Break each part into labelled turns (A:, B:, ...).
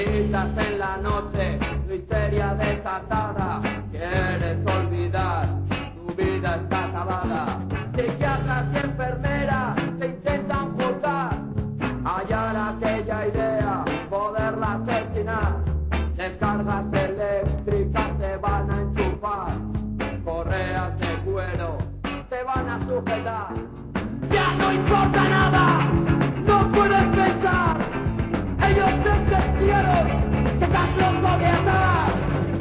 A: Gritas en la noche, tu histeria desatada. Quieres olvidar, tu vida está acabada. Psiquiatras y enfermeras te intentan juzgar. Hallar aquella idea, poderla asesinar. Descargas eléctricas te van a enchufar. Correas de cuero te van a sujetar. Ya no importa nada, no puedes pensar. Ellos sentenciaron que estás loco de atar.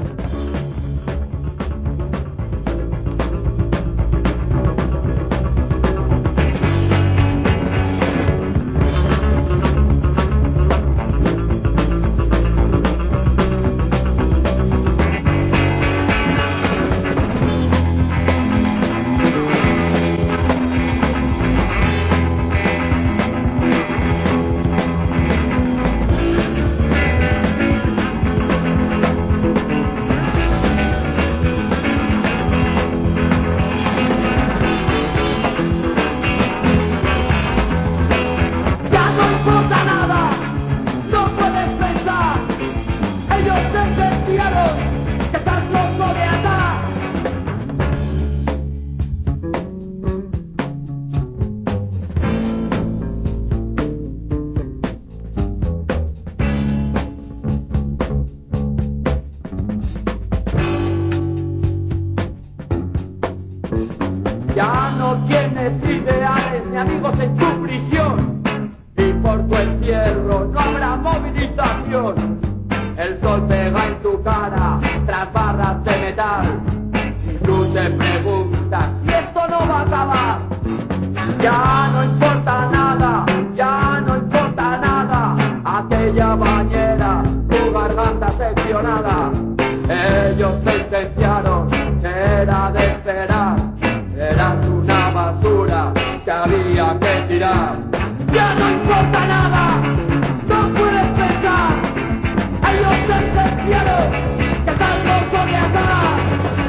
A: Ya no tienes ideales ni amigos en tu prisión, y por tu encierro no habrá movilización. El sol pega en tu cara tras barras de metal, y tú te preguntas si esto no va a acabar. Ya no importa nada, ya no importa nada. Aquella bañera, tu garganta seccionada. Ellos sentenciaron que era de esperar. Eras una basura que había que tirar. Ya no importa nada, no puedes pensar. Ellos sentenciaron que estás loco de atar.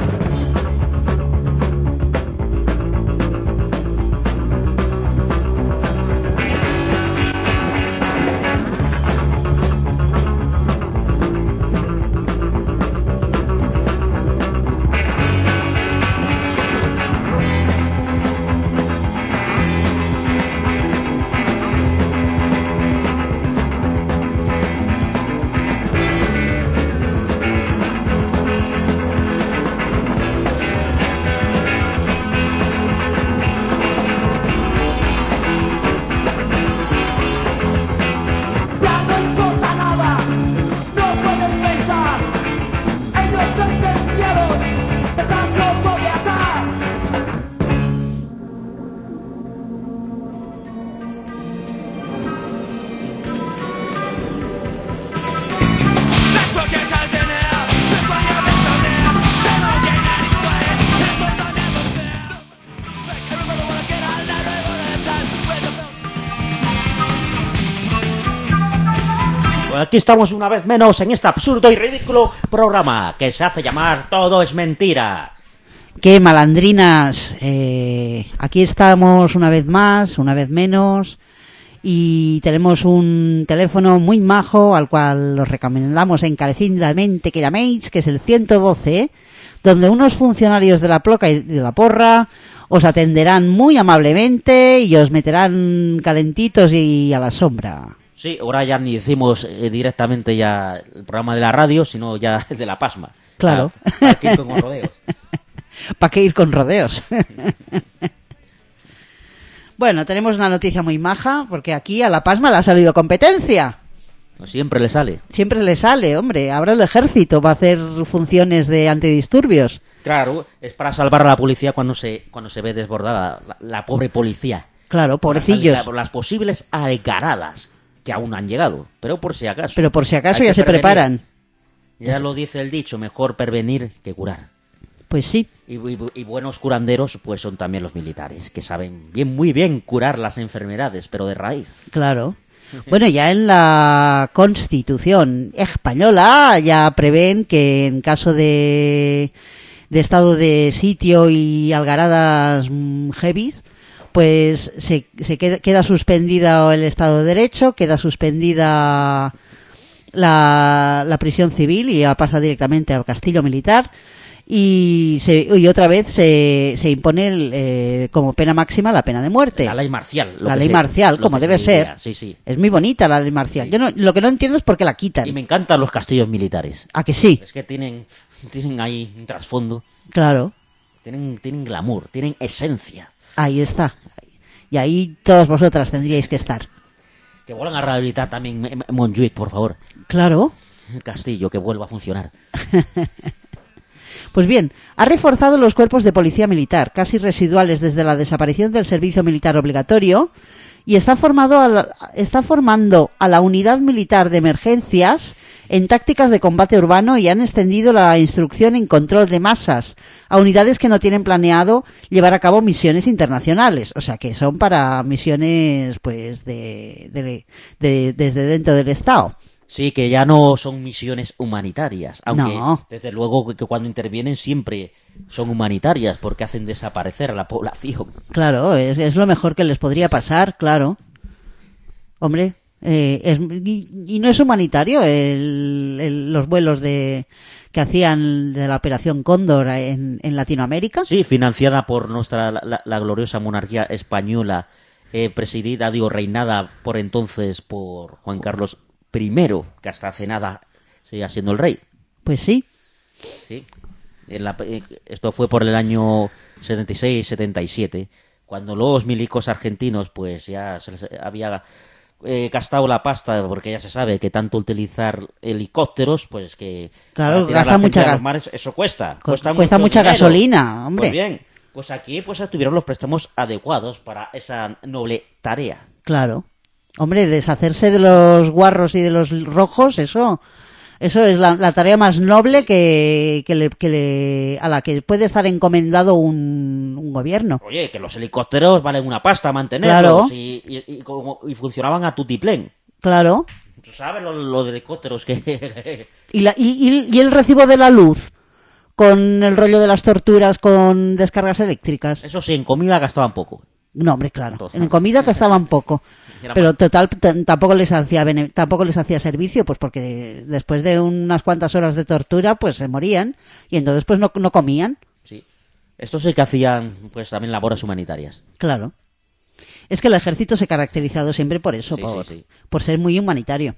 B: Aquí estamos una vez menos en este absurdo y ridículo programa que se hace llamar Todo es Mentira.
C: ¡Qué malandrinas! Aquí estamos una vez más, una vez menos, y tenemos un teléfono muy majo al cual os recomendamos encarecidamente que llaméis, que es el 112, donde unos funcionarios de la Ploca y de la Porra os atenderán muy amablemente y os meterán calentitos y a la sombra.
B: Sí, ahora ya ni decimos directamente ya el programa de la radio, sino ya de la pasma.
C: Claro.
B: ¿Para qué ir con rodeos?
C: ¿Para qué ir con rodeos? Bueno, tenemos una noticia muy maja, porque aquí a la pasma le ha salido competencia.
B: No, siempre le sale.
C: Siempre le sale, hombre. Ahora el ejército va a hacer funciones de antidisturbios.
B: Claro, es para salvar a la policía cuando se ve desbordada la pobre policía.
C: Claro, pobrecillos.
B: Por las posibles algaradas que aún no han llegado, pero por si acaso.
C: Pero por si acaso ya se preparan.
B: Ya lo dice el dicho, mejor prevenir que curar.
C: Pues sí.
B: Y buenos curanderos pues son también los militares, que saben muy bien curar las enfermedades, pero de raíz.
C: Claro. Bueno, ya en la Constitución española ya prevén que en caso de estado de sitio y algaradas heavy, pues se queda suspendido el Estado de Derecho, queda suspendida la prisión civil y ya pasa directamente al castillo militar. Y otra vez se impone como pena máxima la pena de muerte.
B: La ley marcial.
C: La ley marcial, como debe ser.
B: Sí, sí.
C: Es muy bonita la ley marcial.
B: Sí.
C: Lo que no entiendo es por qué la quitan.
B: Y me encantan los castillos militares.
C: ¿A que sí?
B: Es que tienen ahí un trasfondo.
C: Claro.
B: Tienen glamour, tienen esencia.
C: Ahí está. Y ahí todas vosotras tendríais que estar.
B: Que vuelvan a rehabilitar también Montjuic, por favor.
C: Claro.
B: El castillo, que vuelva a funcionar.
C: Pues bien, ha reforzado los cuerpos de policía militar, casi residuales desde la desaparición del servicio militar obligatorio, y está formando a la unidad militar de emergencias en tácticas de combate urbano y han extendido la instrucción en control de masas a unidades que no tienen planeado llevar a cabo misiones internacionales, o sea que son para misiones pues desde dentro del Estado.
B: Sí, que ya no son misiones humanitarias, aunque
C: No.
B: desde luego que cuando intervienen siempre son humanitarias porque hacen desaparecer a la población.
C: Claro, es lo mejor que les podría pasar, claro. Hombre, y no es humanitario los vuelos que hacían de la Operación Cóndor en Latinoamérica.
B: Sí, financiada por la gloriosa monarquía española, reinada por entonces por Juan Carlos I, que hasta hace nada seguía siendo el rey.
C: Pues sí.
B: Sí. Esto fue por el año 76-77, cuando los milicos argentinos pues ya se les había gastado la pasta, porque ya se sabe que tanto utilizar helicópteros, pues que
C: claro,
B: tirar
C: gasta
B: la gente
C: mucha
B: a los mares, eso cuesta
C: mucha
B: dinero.
C: Gasolina, hombre.
B: Pues bien, pues aquí pues tuvieron los préstamos adecuados para esa noble tarea.
C: Claro. Hombre, deshacerse de los guarros y de los rojos, eso es la tarea más noble a la que puede estar encomendado un gobierno.
B: Oye, que los helicópteros valen una pasta mantenerlos.
C: Claro.
B: y funcionaban a tutiplén.
C: Claro.
B: ¿Tú sabes los helicópteros que...
C: y el recibo de la luz con el rollo de las torturas con descargas eléctricas?
B: Eso sí, en comida gastaban poco.
C: No, hombre, claro.
B: Entonces,
C: En comida gastaban poco. Pero
B: más.
C: total, tampoco les hacía servicio, pues porque después de unas cuantas horas de tortura, pues se morían y entonces pues no comían.
B: Sí. Estos sí que hacían pues también labores humanitarias.
C: Claro. Es que el ejército se ha caracterizado siempre por eso,
B: Sí, sí.
C: por ser muy humanitario.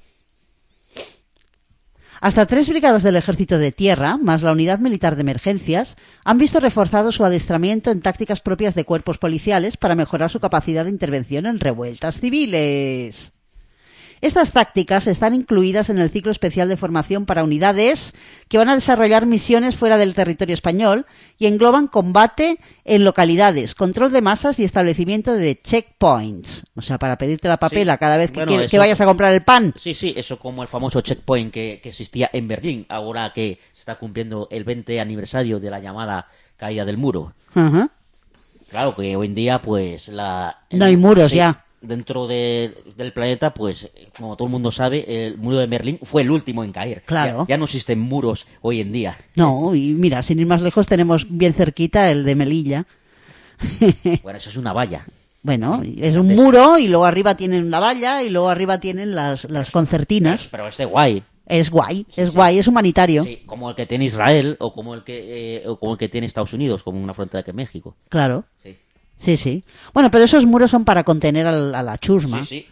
C: Hasta 3 brigadas del Ejército de Tierra, más la Unidad Militar de Emergencias, han visto reforzado su adiestramiento en tácticas propias de cuerpos policiales para mejorar su capacidad de intervención en revueltas civiles. Estas tácticas están incluidas en el ciclo especial de formación para unidades que van a desarrollar misiones fuera del territorio español y engloban combate en localidades, control de masas y establecimiento de checkpoints. O sea, para pedirte la papela cada vez que vayas a comprar el pan.
B: Sí, eso como el famoso checkpoint que existía en Berlín, ahora que se está cumpliendo el 20 aniversario de la llamada caída del muro.
C: Uh-huh.
B: Claro que hoy en día pues
C: no hay muros ya.
B: Dentro del planeta, pues, como todo el mundo sabe, el muro de Berlín fue el último en caer.
C: Claro.
B: Ya no existen muros hoy en día.
C: No, y mira, sin ir más lejos, tenemos bien cerquita el de Melilla.
B: Bueno, eso es una valla.
C: Bueno, es un muro y luego arriba tienen la valla y luego arriba tienen las concertinas.
B: Pero es de guay.
C: Es guay, es humanitario.
B: Sí, como el que tiene Israel o como el que tiene Estados Unidos, como una frontera que México.
C: Claro.
B: Sí.
C: Sí. Bueno, pero esos muros son para contener a la chusma.
B: Sí.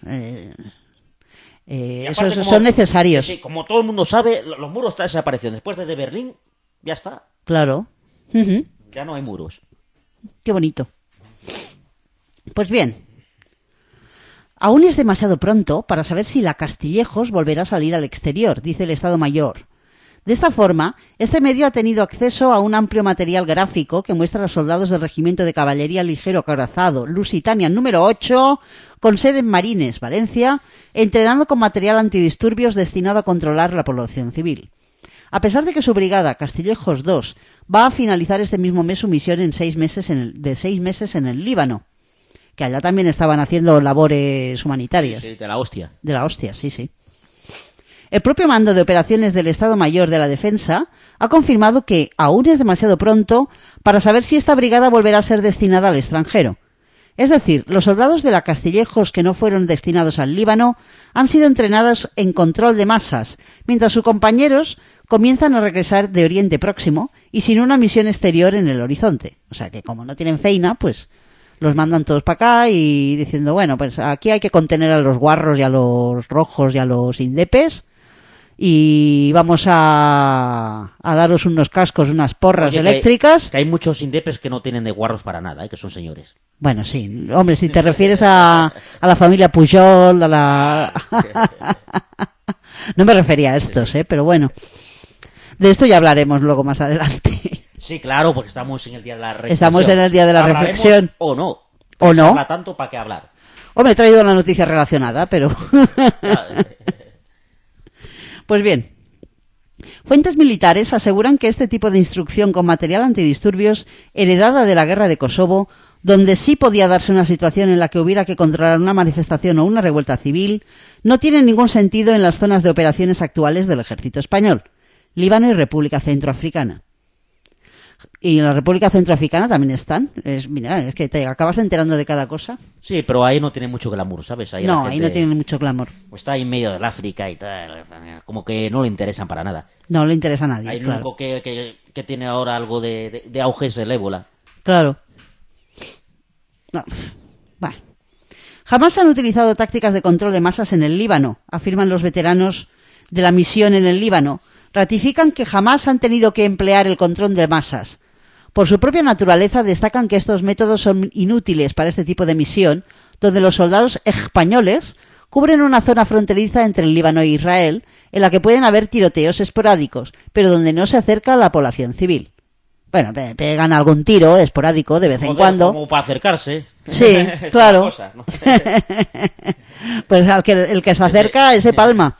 C: Esos son necesarios.
B: Sí, como todo el mundo sabe, los muros están desapareciendo. Después de Berlín, ya está.
C: Claro. Uh-huh.
B: Ya no hay muros.
C: Qué bonito. Pues bien, aún es demasiado pronto para saber si la Castillejos volverá a salir al exterior, dice el Estado Mayor. De esta forma, este medio ha tenido acceso a un amplio material gráfico que muestra a los soldados del Regimiento de Caballería Ligero Acorazado Lusitania número 8, con sede en Marines, Valencia, entrenando con material antidisturbios destinado a controlar la población civil. A pesar de que su brigada, Castillejos 2, va a finalizar este mismo mes su misión de 6 meses en el Líbano, que allá también estaban haciendo labores humanitarias.
B: Sí, de la hostia.
C: De la hostia, sí. El propio mando de operaciones del Estado Mayor de la Defensa ha confirmado que aún es demasiado pronto para saber si esta brigada volverá a ser destinada al extranjero. Es decir, los soldados de la Castillejos que no fueron destinados al Líbano han sido entrenados en control de masas, mientras sus compañeros comienzan a regresar de Oriente Próximo y sin una misión exterior en el horizonte. O sea que como no tienen feina, pues los mandan todos para acá y diciendo, bueno, pues aquí hay que contener a los guarros y a los rojos y a los indepes y vamos a daros unos cascos, unas porras
B: Oye,
C: eléctricas.
B: Que hay muchos indepes que no tienen de guarros para nada, que son señores.
C: Bueno, sí, hombre, si te refieres a la familia Pujol, a la... No me refería a estos, pero bueno. De esto ya hablaremos luego más adelante.
B: Sí, claro, porque estamos en el día de la reflexión.
C: Estamos en el día de la
B: ¿Hablaremos
C: reflexión.
B: O no.
C: ¿O no?
B: Habla tanto para qué hablar.
C: Hombre, he traído una noticia relacionada, pero... Pues bien. Fuentes militares aseguran que este tipo de instrucción con material antidisturbios heredada de la guerra de Kosovo, donde sí podía darse una situación en la que hubiera que controlar una manifestación o una revuelta civil, no tiene ningún sentido en las zonas de operaciones actuales del ejército español, Líbano y República Centroafricana. Y en la República Centroafricana también están. Mira, es que te acabas enterando de cada cosa.
B: Sí, pero ahí no tiene mucho glamour, ¿sabes? Ahí
C: No, ahí no tienen mucho glamour.
B: Está ahí en medio del África y tal. Como que no le interesan para nada.
C: No le interesa a nadie,
B: Ahí
C: claro.
B: lo único que tiene ahora algo de auge es el ébola.
C: Claro. No. Bueno. Jamás se han utilizado tácticas de control de masas en el Líbano, afirman los veteranos de la misión en el Líbano. Ratifican que jamás han tenido que emplear el control de masas. Por su propia naturaleza destacan que estos métodos son inútiles para este tipo de misión, donde los soldados españoles cubren una zona fronteriza entre el Líbano e Israel, en la que pueden haber tiroteos esporádicos, pero donde no se acerca a la población civil. Bueno, pegan algún tiro esporádico de vez en cuando.
B: Como para acercarse.
C: Sí, claro.
B: Cosa, ¿no?
C: Pues el que se acerca, ese palma.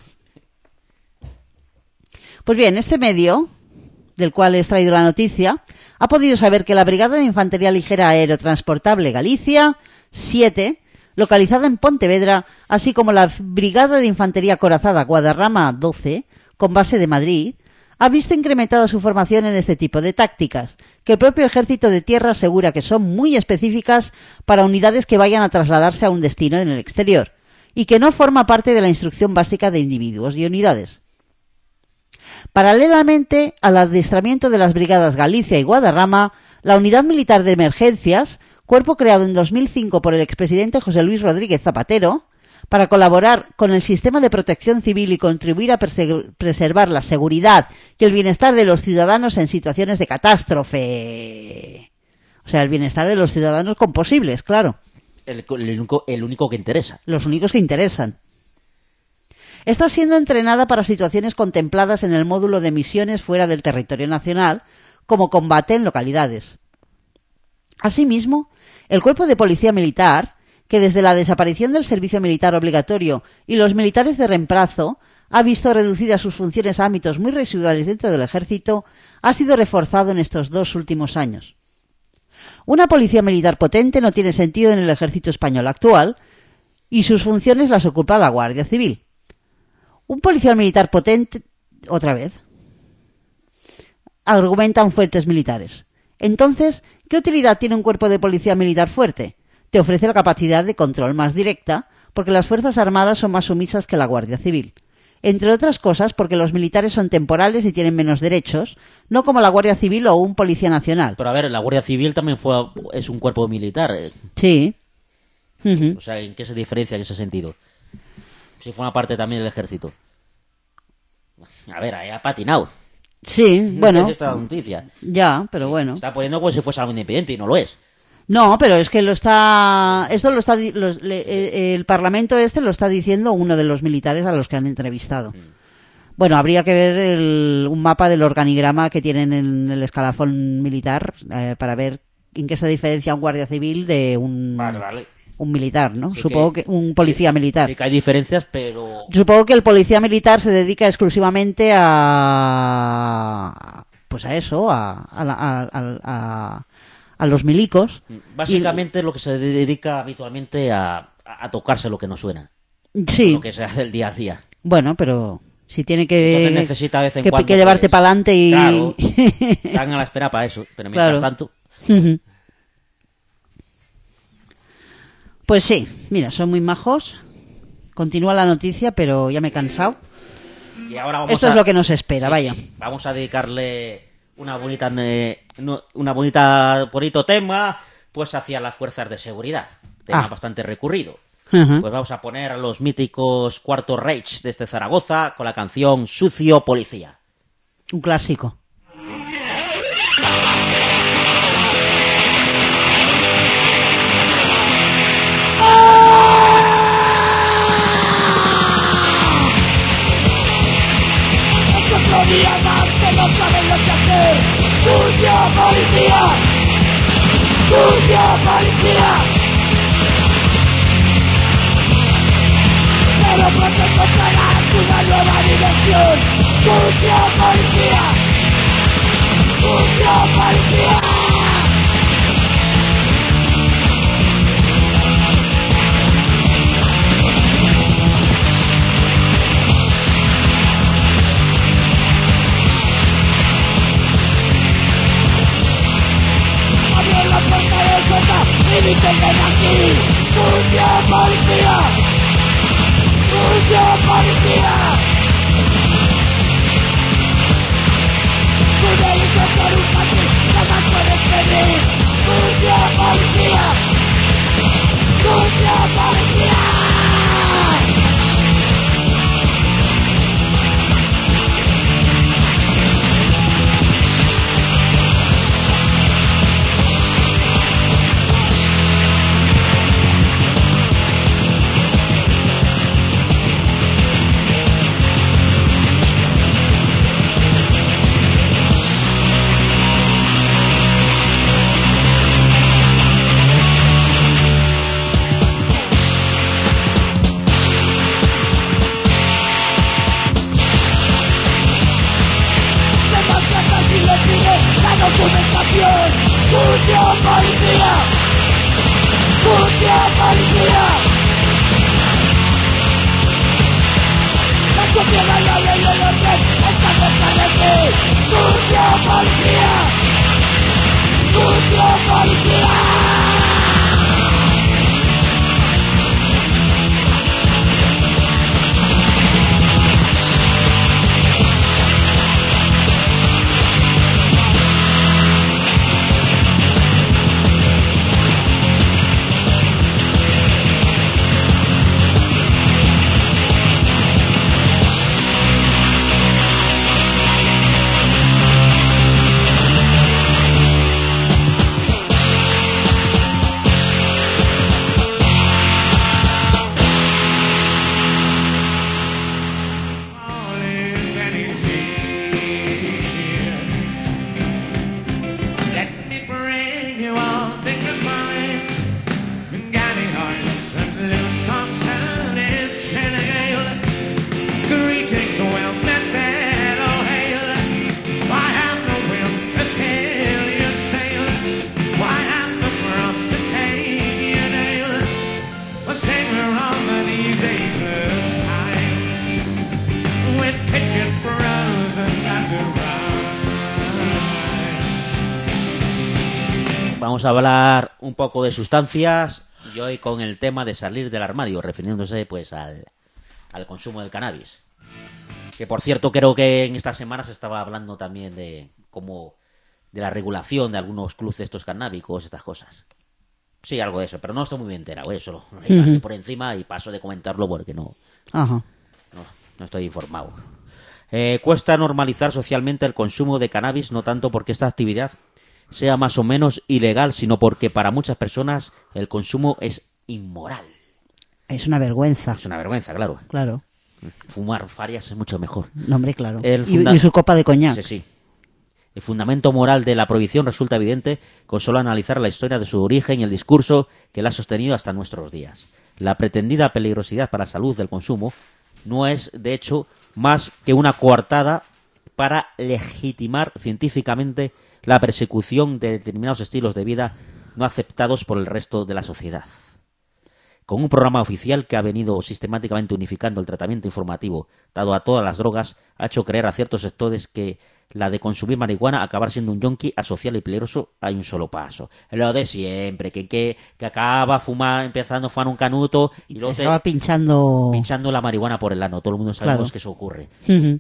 C: Pues bien, este medio, del cual he extraído la noticia, ha podido saber que la Brigada de Infantería Ligera Aerotransportable Galicia 7, localizada en Pontevedra, así como la Brigada de Infantería Corazada Guadarrama 12, con base de Madrid, ha visto incrementada su formación en este tipo de tácticas, que el propio Ejército de Tierra asegura que son muy específicas para unidades que vayan a trasladarse a un destino en el exterior, y que no forma parte de la instrucción básica de individuos y unidades. Paralelamente al adiestramiento de las brigadas Galicia y Guadarrama, la Unidad Militar de Emergencias, cuerpo creado en 2005 por el expresidente José Luis Rodríguez Zapatero, para colaborar con el sistema de protección civil y contribuir a preservar la seguridad y el bienestar de los ciudadanos en situaciones de catástrofe. O sea, el bienestar de los ciudadanos con posibles, claro.
B: El único que interesa.
C: Los únicos que interesan. Está siendo entrenada para situaciones contempladas en el módulo de misiones fuera del territorio nacional, como combate en localidades. Asimismo, el Cuerpo de Policía Militar, que desde la desaparición del servicio militar obligatorio y los militares de reemplazo ha visto reducidas sus funciones a ámbitos muy residuales dentro del Ejército, ha sido reforzado en estos 2 últimos años. Una policía militar potente no tiene sentido en el Ejército español actual y sus funciones las ocupa la Guardia Civil. Un policía militar potente, otra vez, argumentan fuentes militares. Entonces, ¿qué utilidad tiene un cuerpo de policía militar fuerte? Te ofrece la capacidad de control más directa, porque las Fuerzas Armadas son más sumisas que la Guardia Civil. Entre otras cosas, porque los militares son temporales y tienen menos derechos, no como la Guardia Civil o un policía nacional.
B: Pero a ver, la Guardia Civil también es un cuerpo militar.
C: Sí.
B: O sea, ¿en qué se diferencia en ese sentido? Si forma parte también del Ejército. A ver, ahí ha patinado.
C: Sí, bueno.
B: Esta noticia.
C: Ya, pero bueno.
B: Está poniendo como si fuese algo independiente y no lo es.
C: No, pero es que el Parlamento lo está diciendo uno de los militares a los que han entrevistado. Bueno, habría que ver un mapa del organigrama que tienen en el escalafón militar para ver en qué se diferencia un guardia civil de un militar, ¿no?
B: Sí,
C: Supongo que un policía militar.
B: Sí que hay diferencias, pero...
C: Supongo que el policía militar se dedica exclusivamente a eso, a los milicos.
B: Básicamente lo que se dedica habitualmente a tocarse lo que no suena.
C: Sí.
B: Lo que se hace el día a día.
C: Bueno, pero si tiene que,
B: necesita de vez en cuando,
C: que llevarte para adelante y...
B: Claro, están a la espera para eso. Pero mientras tanto...
C: Pues sí, mira, son muy majos. Continúa la noticia, pero ya me he cansado.
B: Y ahora vamos
C: Esto es lo que nos espera, vaya.
B: Sí. Vamos a dedicarle una bonita, bonito tema, pues hacia las fuerzas de seguridad. Tema bastante recurrido.
C: Uh-huh.
B: Pues vamos a poner a los míticos Cuarto Reich desde Zaragoza con la canción Sucio Policía.
C: Un clásico.
D: Otro día más que no saben lo que hacer. ¡Sucio policía! ¡Sucio policía! Pero pronto encontrarás una nueva dimensión. ¡Sucio policía! ¡Sucio policía! Abrir la puerta de suelta y dicen ven aquí. ¡Sucio policía! ¡Sucio policía! Tu delito por un patrón, jamás puedes pedir. ¡Sucio policía! ¡Sucio policía! La documentación. ¡Sucio policía! ¡Sucio policía! La sociedad, la ley y el orden están cerca de ti. ¡Sucio policía! ¡Sucio policía!
B: Vamos a hablar un poco de sustancias y hoy con el tema de salir del armario, refiriéndose pues al consumo del cannabis. Que por cierto creo que en esta semana se estaba hablando también de la regulación de algunos clubes estos canábicos, estas cosas. Sí, algo de eso, pero no estoy muy bien enterado, solo lo digo así por encima y paso de comentarlo porque no estoy informado. Cuesta normalizar socialmente el consumo de cannabis, no tanto porque esta actividad sea más o menos ilegal, sino porque para muchas personas el consumo es inmoral.
C: Es una vergüenza.
B: Es una vergüenza, claro.
C: Claro.
B: Fumar farias es mucho mejor.
C: No, hombre, claro. Y su copa de coñac.
B: Sí, sí. El fundamento moral de la prohibición resulta evidente con solo analizar la historia de su origen y el discurso que la ha sostenido hasta nuestros días. La pretendida peligrosidad para la salud del consumo no es, de hecho, más que una coartada para legitimar científicamente la persecución de determinados estilos de vida no aceptados por el resto de la sociedad. con un programa oficial que ha venido sistemáticamente unificando el tratamiento informativo dado a todas las drogas, ha hecho creer a ciertos sectores que la de consumir marihuana, acabar siendo un yonki asocial y peligroso, hay un solo paso. Lo de siempre, que acaba empezando a fumar un canuto y luego
C: estaba pinchando
B: la marihuana por el ano. Todo el mundo sabemos que eso ocurre.
C: Uh-huh.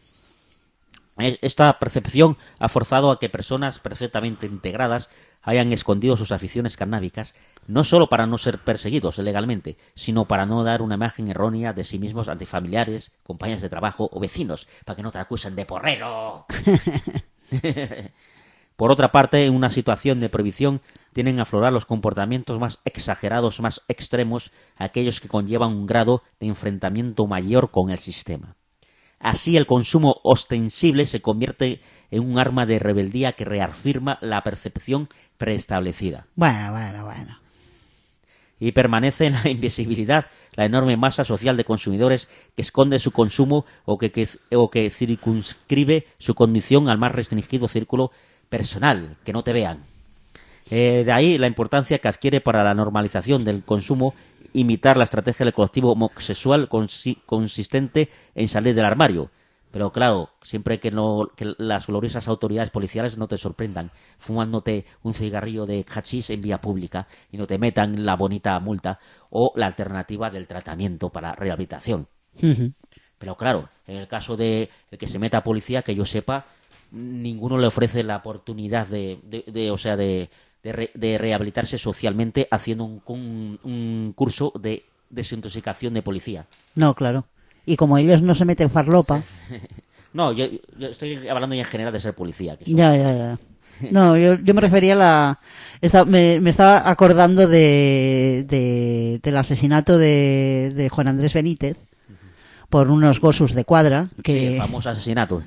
B: Esta percepción ha forzado a que personas perfectamente integradas hayan escondido sus aficiones cannábicas, no solo para no ser perseguidos legalmente, sino para no dar una imagen errónea de sí mismos ante familiares, compañeros de trabajo o vecinos, para que no te acusen de porrero. Por otra parte, en una situación de prohibición tienen a aflorar los comportamientos más exagerados, más extremos, aquellos que conllevan un grado de enfrentamiento mayor con el sistema. Así el consumo ostensible se convierte en un arma de rebeldía que reafirma la percepción preestablecida.
C: Bueno.
B: Y permanece en la invisibilidad la enorme masa social de consumidores que esconde su consumo o que circunscribe su condición al más restringido círculo personal, que no te vean. De ahí la importancia que adquiere para la normalización del consumo imitar la estrategia del colectivo homosexual consistente en salir del armario. Pero claro, siempre que las gloriosas autoridades policiales no te sorprendan fumándote un cigarrillo de hachís en vía pública y no te metan la bonita multa o la alternativa del tratamiento para rehabilitación.
C: Uh-huh.
B: Pero claro, en el caso de el que se meta a policía, que yo sepa, ninguno le ofrece la oportunidad de rehabilitarse socialmente haciendo un curso de desintoxicación de policía.
C: No, claro. Y como ellos no se meten farlopa...
B: Sí. No, yo estoy hablando ya en general de ser policía. Que
C: Ya. No, yo me refería a me estaba acordando del asesinato de Juan Andrés Benítez por unos gossos de cuadra.
B: Sí, el famoso asesinato.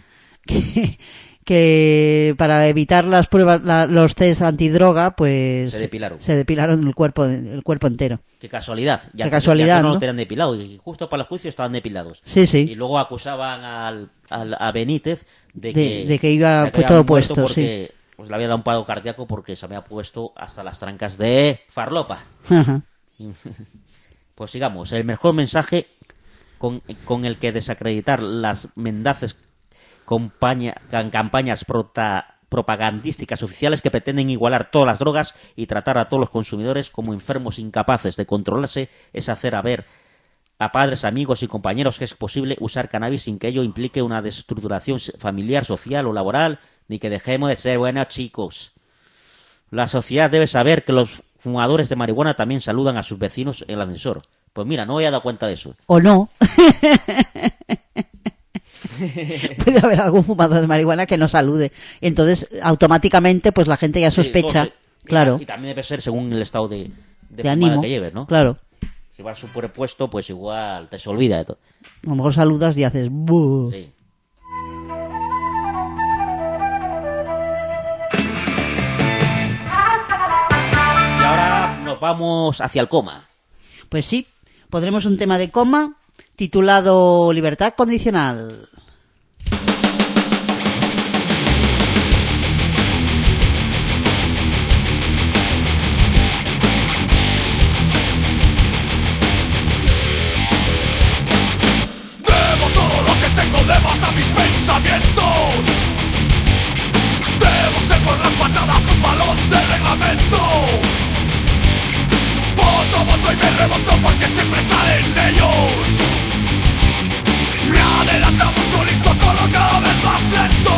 C: Que para evitar las pruebas, los test antidroga, pues se depilaron el cuerpo entero.
B: Qué casualidad.
C: Qué casualidad,
B: no
C: ¿no?
B: lo tenían depilado y justo para el juicio estaban depilados.
C: Sí.
B: Y luego acusaban a Benítez de que
C: iba todo puesto,
B: porque,
C: sí.
B: Pues le había dado un paro cardíaco porque se había puesto hasta las trancas de farlopa.
C: Ajá.
B: Pues sigamos. El mejor mensaje con el que desacreditar las mendaces campañas propagandísticas oficiales que pretenden igualar todas las drogas y tratar a todos los consumidores como enfermos incapaces de controlarse es hacer ver a padres, amigos y compañeros que es posible usar cannabis sin que ello implique una desestructuración familiar, social o laboral, ni que dejemos de ser buenos chicos. La sociedad debe saber que los fumadores de marihuana también saludan a sus vecinos en el ascensor. Pues mira, no me había dado cuenta de eso.
C: ¿O no? Puede haber algún fumador de marihuana que no salude. Entonces, automáticamente, pues la gente ya sospecha.
B: Sí,
C: claro.
B: Y también debe ser según el estado de
C: ánimo
B: que lleves, ¿no?
C: Claro.
B: Si vas superpuesto, pues igual te se olvida de todo.
C: A lo mejor saludas y haces ¡buh!
B: Sí. Y ahora nos vamos hacia el coma.
C: Pues sí, pondremos un tema de coma titulado Libertad Condicional.
D: Debo todo lo que tengo, debo hasta mis pensamientos. Debo ser por las patadas un balón de reglamento. Voto y me reboto porque siempre salen ellos. Me adelanta mucho, listo, todo cada vez más lento.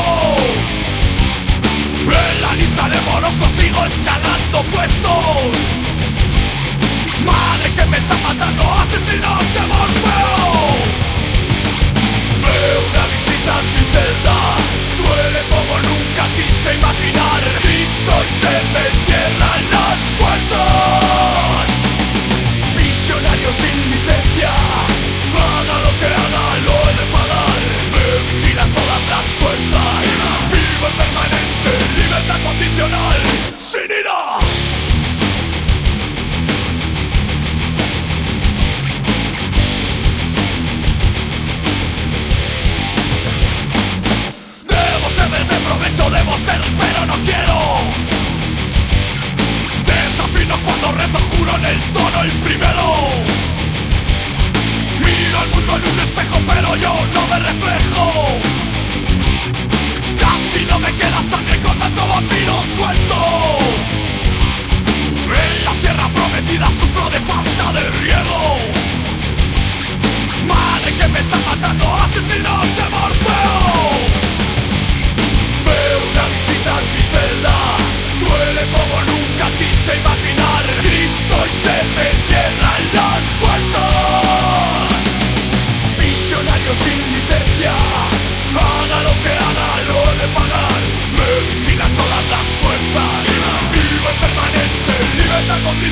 D: En la lista de morosos sigo escalando puestos. Madre que me está matando, asesino de Morfeo. Veo una visión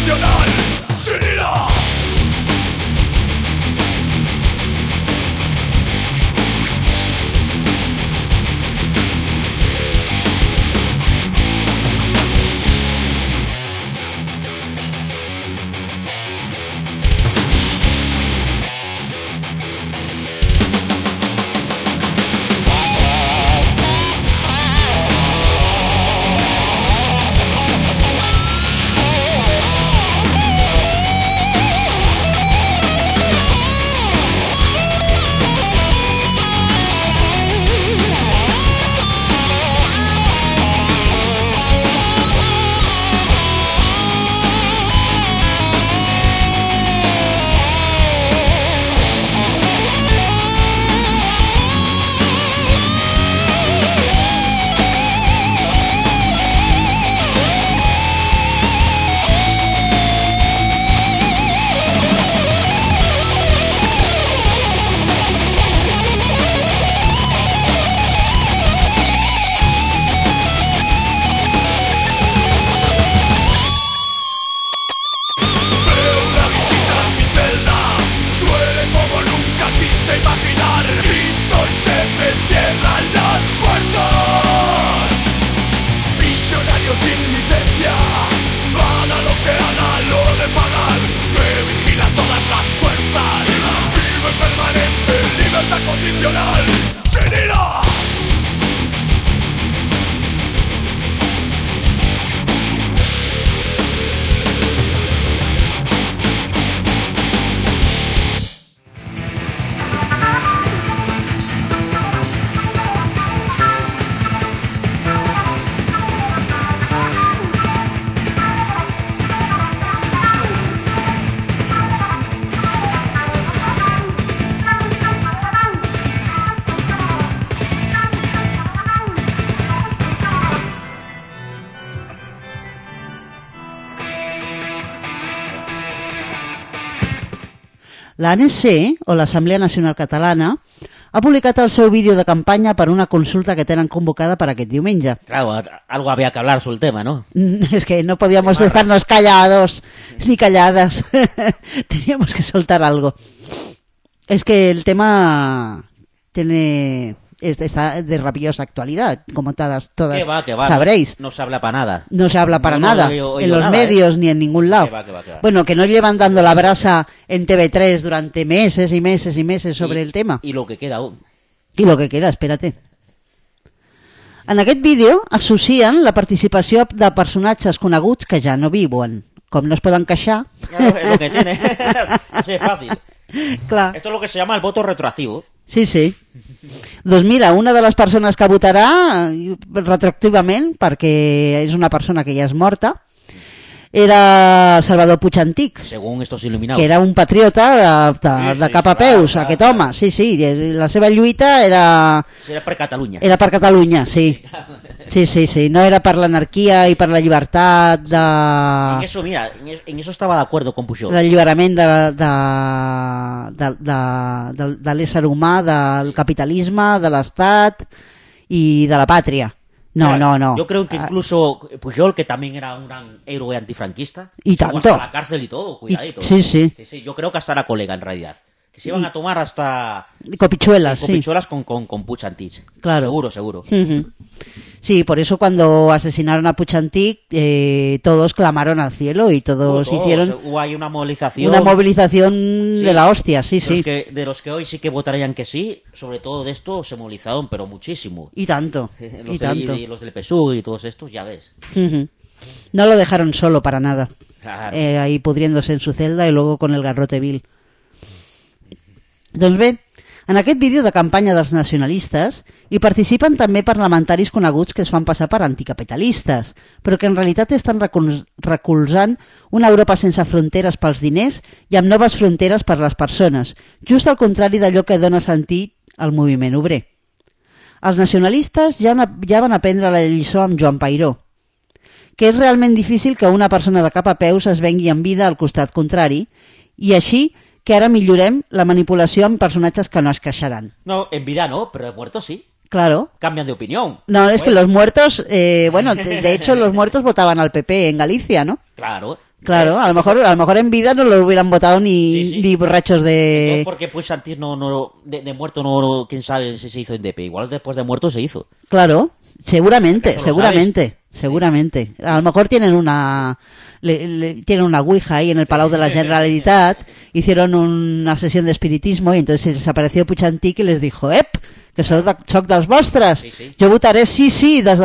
D: condicional, sin ira. Condicional, sin ira.
C: L'ANC, o l'Assemblea Nacional Catalana, ha publicat el seu vídeo de campanya per una consulta que tenen convocada per aquest diumenge.
B: Claro, algo había que hablar sobre el tema, ¿no?
C: Es que no podíamos estarnos callados ni calladas. Teníamos que soltar algo. Es que el tema está de rabiosa actualidad, como todas
B: ¿Qué va?
C: sabréis.
B: No se habla para nada.
C: No se habla para nada, en los
B: nada,
C: medios ni en ningún lado.
B: ¿Qué va?
C: Bueno, que no llevan dando la brasa en TV3 durante meses y meses y meses sobre el tema.
B: I lo que queda aún.
C: I lo que queda, espérate. En aquest vídeo associen la participació de personatges coneguts que ja no viuen. Com no es poden queixar...
B: Claro, es lo que tiene. Sí, es fácil.
C: Clar.
B: Esto es lo que se llama el voto retroactivo.
C: Sí, sí. Doncs mira, una de les persones que votarà retroactivament, perquè és una persona que ja és morta, era Salvador Puig Antic,
B: Según estos iluminados.
C: que era un patriota de cap a peus,
B: clar,
C: aquest home. Sí, sí, la seva lluita era
B: per Catalunya.
C: Era per Catalunya, sí. Sí. No era per l'anarquia i per la llibertat de...
B: En eso, mira, en eso estaba de acuerdo con Pujol.
C: L'alliberament de l'ésser humà, del capitalisme, de l'Estat i de la pàtria. No.
B: Yo creo que incluso Pujol, que también era un gran héroe antifranquista,
C: y
B: llegó
C: tanto.
B: hasta la cárcel y todo, cuidadito.
C: Sí.
B: Yo creo que hasta era colega en realidad. Que se iban a tomar hasta
C: Copichuelas,
B: con Puig Antic.
C: Claro.
B: Seguro.
C: Uh-huh. Sí, por eso cuando asesinaron a Puig Antic, todos clamaron al cielo y todos hicieron...
B: Hubo ahí una movilización.
C: Una movilización de la hostia, sí.
B: De los que hoy sí que votarían que sí, sobre todo de esto se movilizaron, pero muchísimo.
C: Y tanto.
B: Y los del PSUV y todos estos, ya ves.
C: Uh-huh. No lo dejaron solo para nada.
B: Claro.
C: Ahí pudriéndose en su celda y luego con el garrote vil. Doncs bé, en aquest vídeo de campanya dels nacionalistes hi participen també parlamentaris coneguts que es fan passar per anticapitalistes, però que en realitat estan recolzant una Europa sense fronteres pels diners i amb noves fronteres per les persones, just al contrari d'allò que dona sentit al moviment obrer. Els nacionalistes ja van aprendre la lliçó amb Joan Peiró, que és realment difícil que una persona de cap a peus es vengui en vida al costat contrari, i així que ara millorem la manipulació amb personatges que no es queixaran.
B: No, en vida no, pero de muertos sí.
C: Claro.
B: Cambian de opinión.
C: No, es que los muertos, de hecho los muertos votaban al PP en Galicia, ¿no?
B: Claro.
C: Claro, a lo mejor en vida no lo hubieran votado ni borrachos de...
B: No, porque pues antes de muerto no, quién sabe si se hizo en DP. Igual después de muerto se hizo.
C: Claro, seguramente.
B: Sí.
C: A lo mejor tienen tienen una ouija ahí en el Palau de la Generalitat, hicieron una sesión de espiritismo y entonces se les apareció Puig Antic y les dijo, que soc dels vostres,
B: Sí.
C: jo votaré sí des de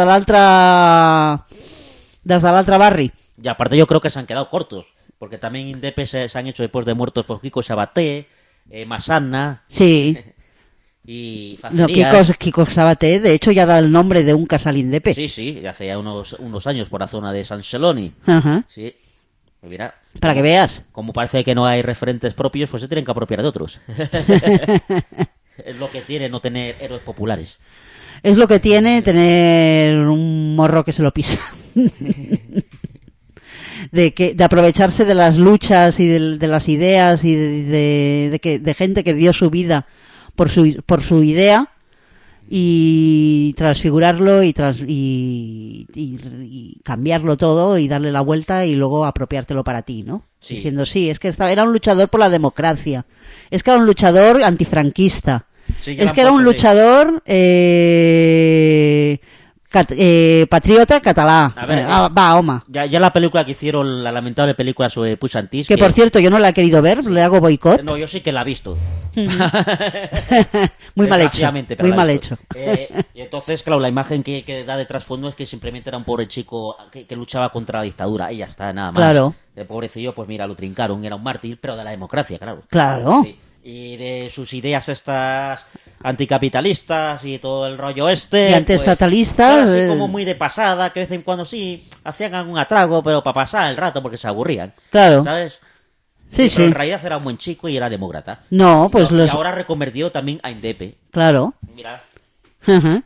C: l'altre barri.
B: Y aparte yo creo que se han quedado cortos, porque también Indepe se han hecho después de muertos por Kiko Sabaté, Massana
C: Sí,
B: y
C: no,
B: Facerías.
C: Kiko Sabaté, de hecho ya da el nombre de un casal Indepe.
B: Sí, hace ya unos años por la zona de San Celoni.
C: Ajá.
B: Sí, pues mira,
C: Para que veas.
B: como parece que no hay referentes propios, pues se tienen que apropiar de otros. Es lo que tiene no tener héroes populares.
C: Es lo que tiene tener un morro que se lo pisa. De aprovecharse de las luchas y de las ideas y de gente que dio su vida por su idea y transfigurarlo y cambiarlo todo y darle la vuelta y luego apropiártelo para ti, ¿no?
B: Sí.
C: Diciendo, sí, es que era un luchador por la democracia, es que era un luchador antifranquista,
B: Sí, ya
C: es
B: lo
C: que
B: han
C: era un
B: puesto,
C: luchador patriota catalá.
B: A ver,
C: home.
B: Ya la película que hicieron, la lamentable película sobre Puig Antich,
C: Que por cierto, yo no la he querido ver, le hago boicot.
B: No, yo sí que la he visto.
C: Muy mal hecho.
B: Desgraciadamente, pero
C: Muy
B: la he
C: mal
B: visto.
C: hecho.
B: Y entonces, claro, la imagen que da de trasfondo es que simplemente era un pobre chico que luchaba contra la dictadura y ya está, nada más.
C: Claro.
B: El pobrecillo, pues mira, lo trincaron, era un mártir, pero de la democracia, claro.
C: Claro.
B: Sí. Y de sus ideas estas anticapitalistas y todo el rollo este.
C: Y antiestatalistas,
B: Pues, era así como muy de pasada, que de vez en cuando sí hacían algún atrago, pero para pasar el rato porque se aburrían.
C: Claro.
B: ¿Sabes?
C: Sí,
B: Pero en
C: sí.
B: realidad era un buen chico y era demócrata.
C: No, pues
B: Y
C: los...
B: ahora reconvertido también a Indepe.
C: Claro.
B: Mira.
C: Ajá.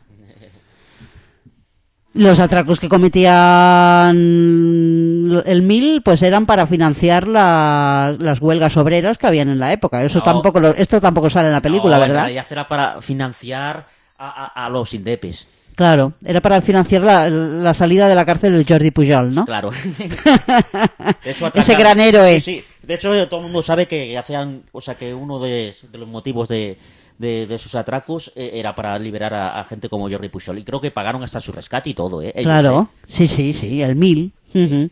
C: Los atracos que cometían el MIL pues eran para financiar las huelgas obreras que habían en la época. Eso
B: No.
C: esto tampoco sale en la película,
B: No,
C: ¿verdad?
B: En realidad era para financiar a los Indepes.
C: Claro, era para financiar la salida de la cárcel de Jordi Pujol, ¿no?
B: Claro. De hecho,
C: Ese gran héroe.
B: Sí. De hecho, todo el mundo sabe que hacían, o sea, que uno de los motivos de sus atracos era para liberar a gente como Jordi Pujol. Y creo que pagaron hasta su rescate y todo, ¿eh? Ellos,
C: Claro, sí, el MIL. Ujú.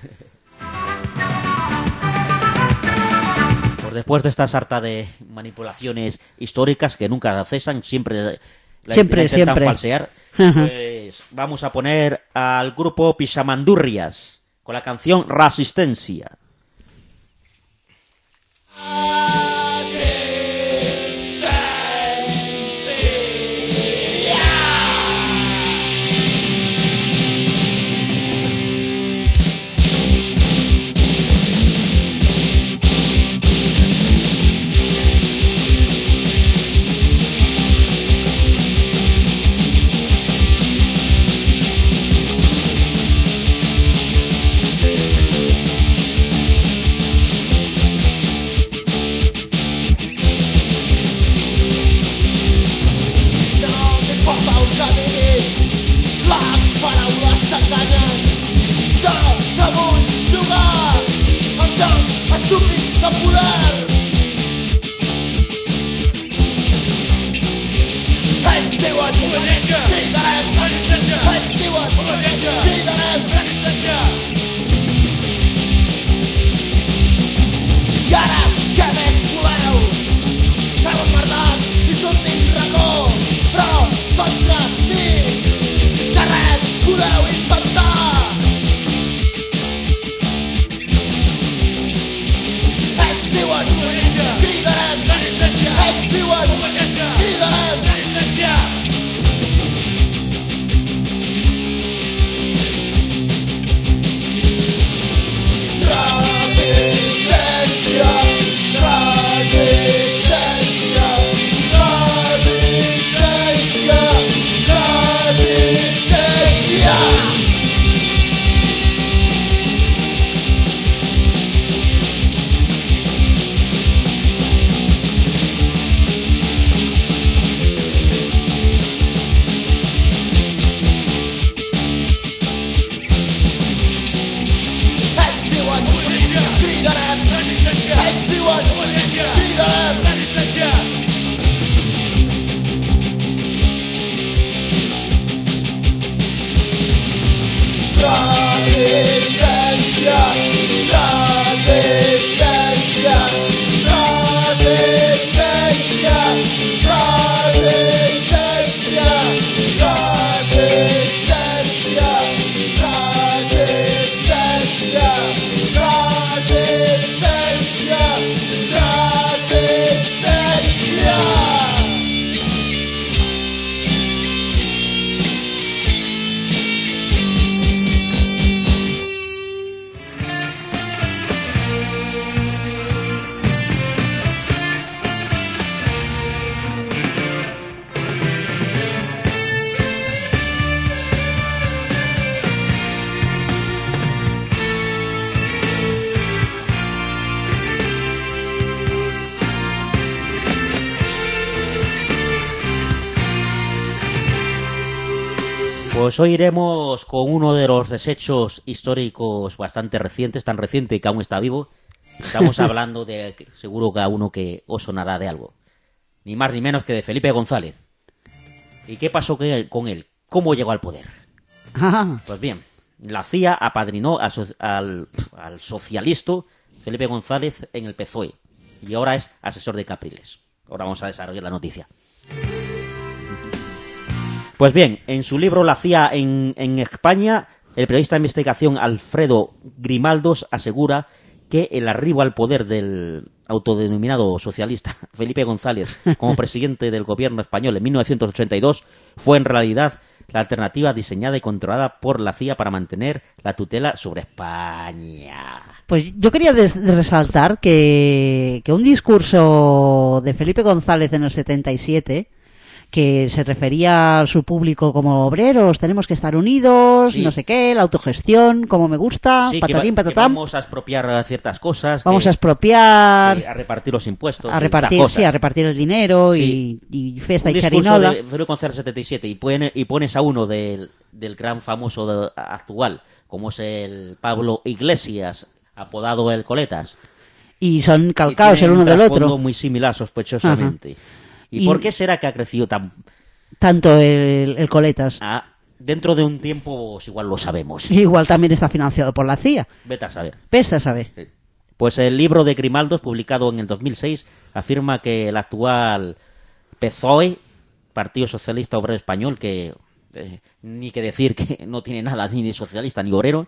B: Pues después de esta sarta de manipulaciones históricas que nunca cesan, siempre la intentan falsear, pues vamos a poner al grupo Pisamandurrias con la canción Resistencia. Pues hoy iremos con uno de los desechos históricos bastante recientes, tan reciente que aún está vivo. Estamos hablando de, seguro que a uno que os sonará de algo. Ni más ni menos que de Felipe González. ¿Y qué pasó con él? ¿Cómo llegó al poder? Pues bien, la CIA apadrinó al socialista Felipe González en el PSOE y ahora es asesor de Capriles. Ahora vamos a desarrollar la noticia. Pues bien, en su libro La CIA en España, el periodista de investigación Alfredo Grimaldos asegura que el arribo al poder del autodenominado socialista Felipe González como presidente del gobierno español en 1982 fue en realidad la alternativa diseñada y controlada por la CIA para mantener la tutela sobre España.
C: Pues yo quería resaltar que un discurso de Felipe González en el 77, que se refería a su público como obreros, tenemos que estar unidos,
B: sí,
C: no sé qué, la autogestión, como me gusta,
B: sí,
C: patatín,
B: que
C: patatán.
B: vamos a expropiar ciertas cosas.
C: Vamos a expropiar.
B: Sí, a repartir los impuestos.
C: A repartir el dinero,
B: sí,
C: y fiesta
B: un
C: y charinola.
B: De Felipe González 77 y pones a uno del gran famoso actual, como es el Pablo Iglesias, apodado el Coletas.
C: Y son calcados el uno del otro.
B: Muy similar, sospechosamente.
C: Ajá.
B: ¿Y por qué será que ha crecido
C: tanto el Coletas?
B: Dentro de un tiempo, pues igual lo sabemos.
C: Igual también está financiado por la CIA.
B: Vete a saber.
C: Vete a saber.
B: Sí. Pues el libro de Grimaldos, publicado en el 2006, afirma que el actual PSOE, Partido Socialista Obrero Español, que ni que decir que no tiene nada ni de socialista ni obrero,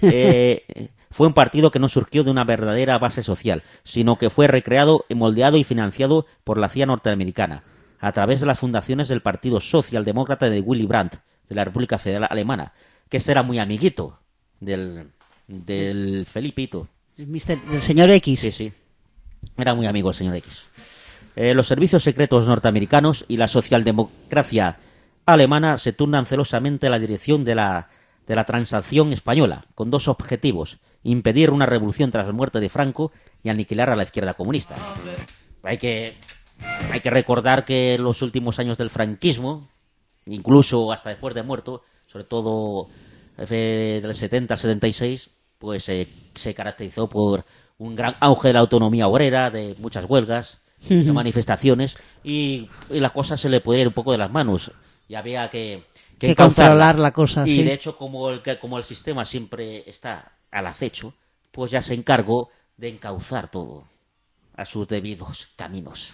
B: fue un partido que no surgió de una verdadera base social, sino que fue recreado, moldeado y financiado por la CIA norteamericana, a través de las fundaciones del Partido Socialdemócrata de Willy Brandt, de la República Federal Alemana, que será muy amiguito del Felipito.
C: Del señor X.
B: Sí, sí. Era muy amigo el señor X. Los servicios secretos norteamericanos y la socialdemocracia alemana se turnan celosamente a la dirección de la transacción española, con dos objetivos: impedir una revolución tras la muerte de Franco y aniquilar a la izquierda comunista. Hay que recordar que en los últimos años del franquismo, incluso hasta después de muerto, sobre todo del 70 al 76, pues se caracterizó por un gran auge de la autonomía obrera, de muchas huelgas, de manifestaciones, y la cosa se le podía ir un poco de las manos. Y había que
C: controlar la cosa.
B: Y
C: sí.
B: de hecho, como el sistema siempre está al acecho, pues ya se encargó de encauzar todo a sus debidos caminos.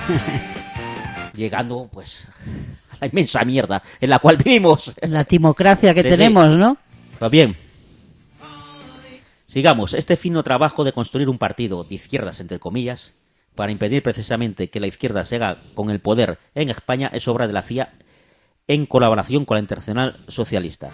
B: Llegando, pues, a la inmensa mierda en la cual vivimos.
C: La timocracia que
B: Sí,
C: tenemos,
B: sí.
C: ¿no?
B: Pues bien. Sigamos. Este fino trabajo de construir un partido de izquierdas, entre comillas, para impedir precisamente que la izquierda se haga con el poder en España, es obra de la CIA en colaboración con la Internacional Socialista.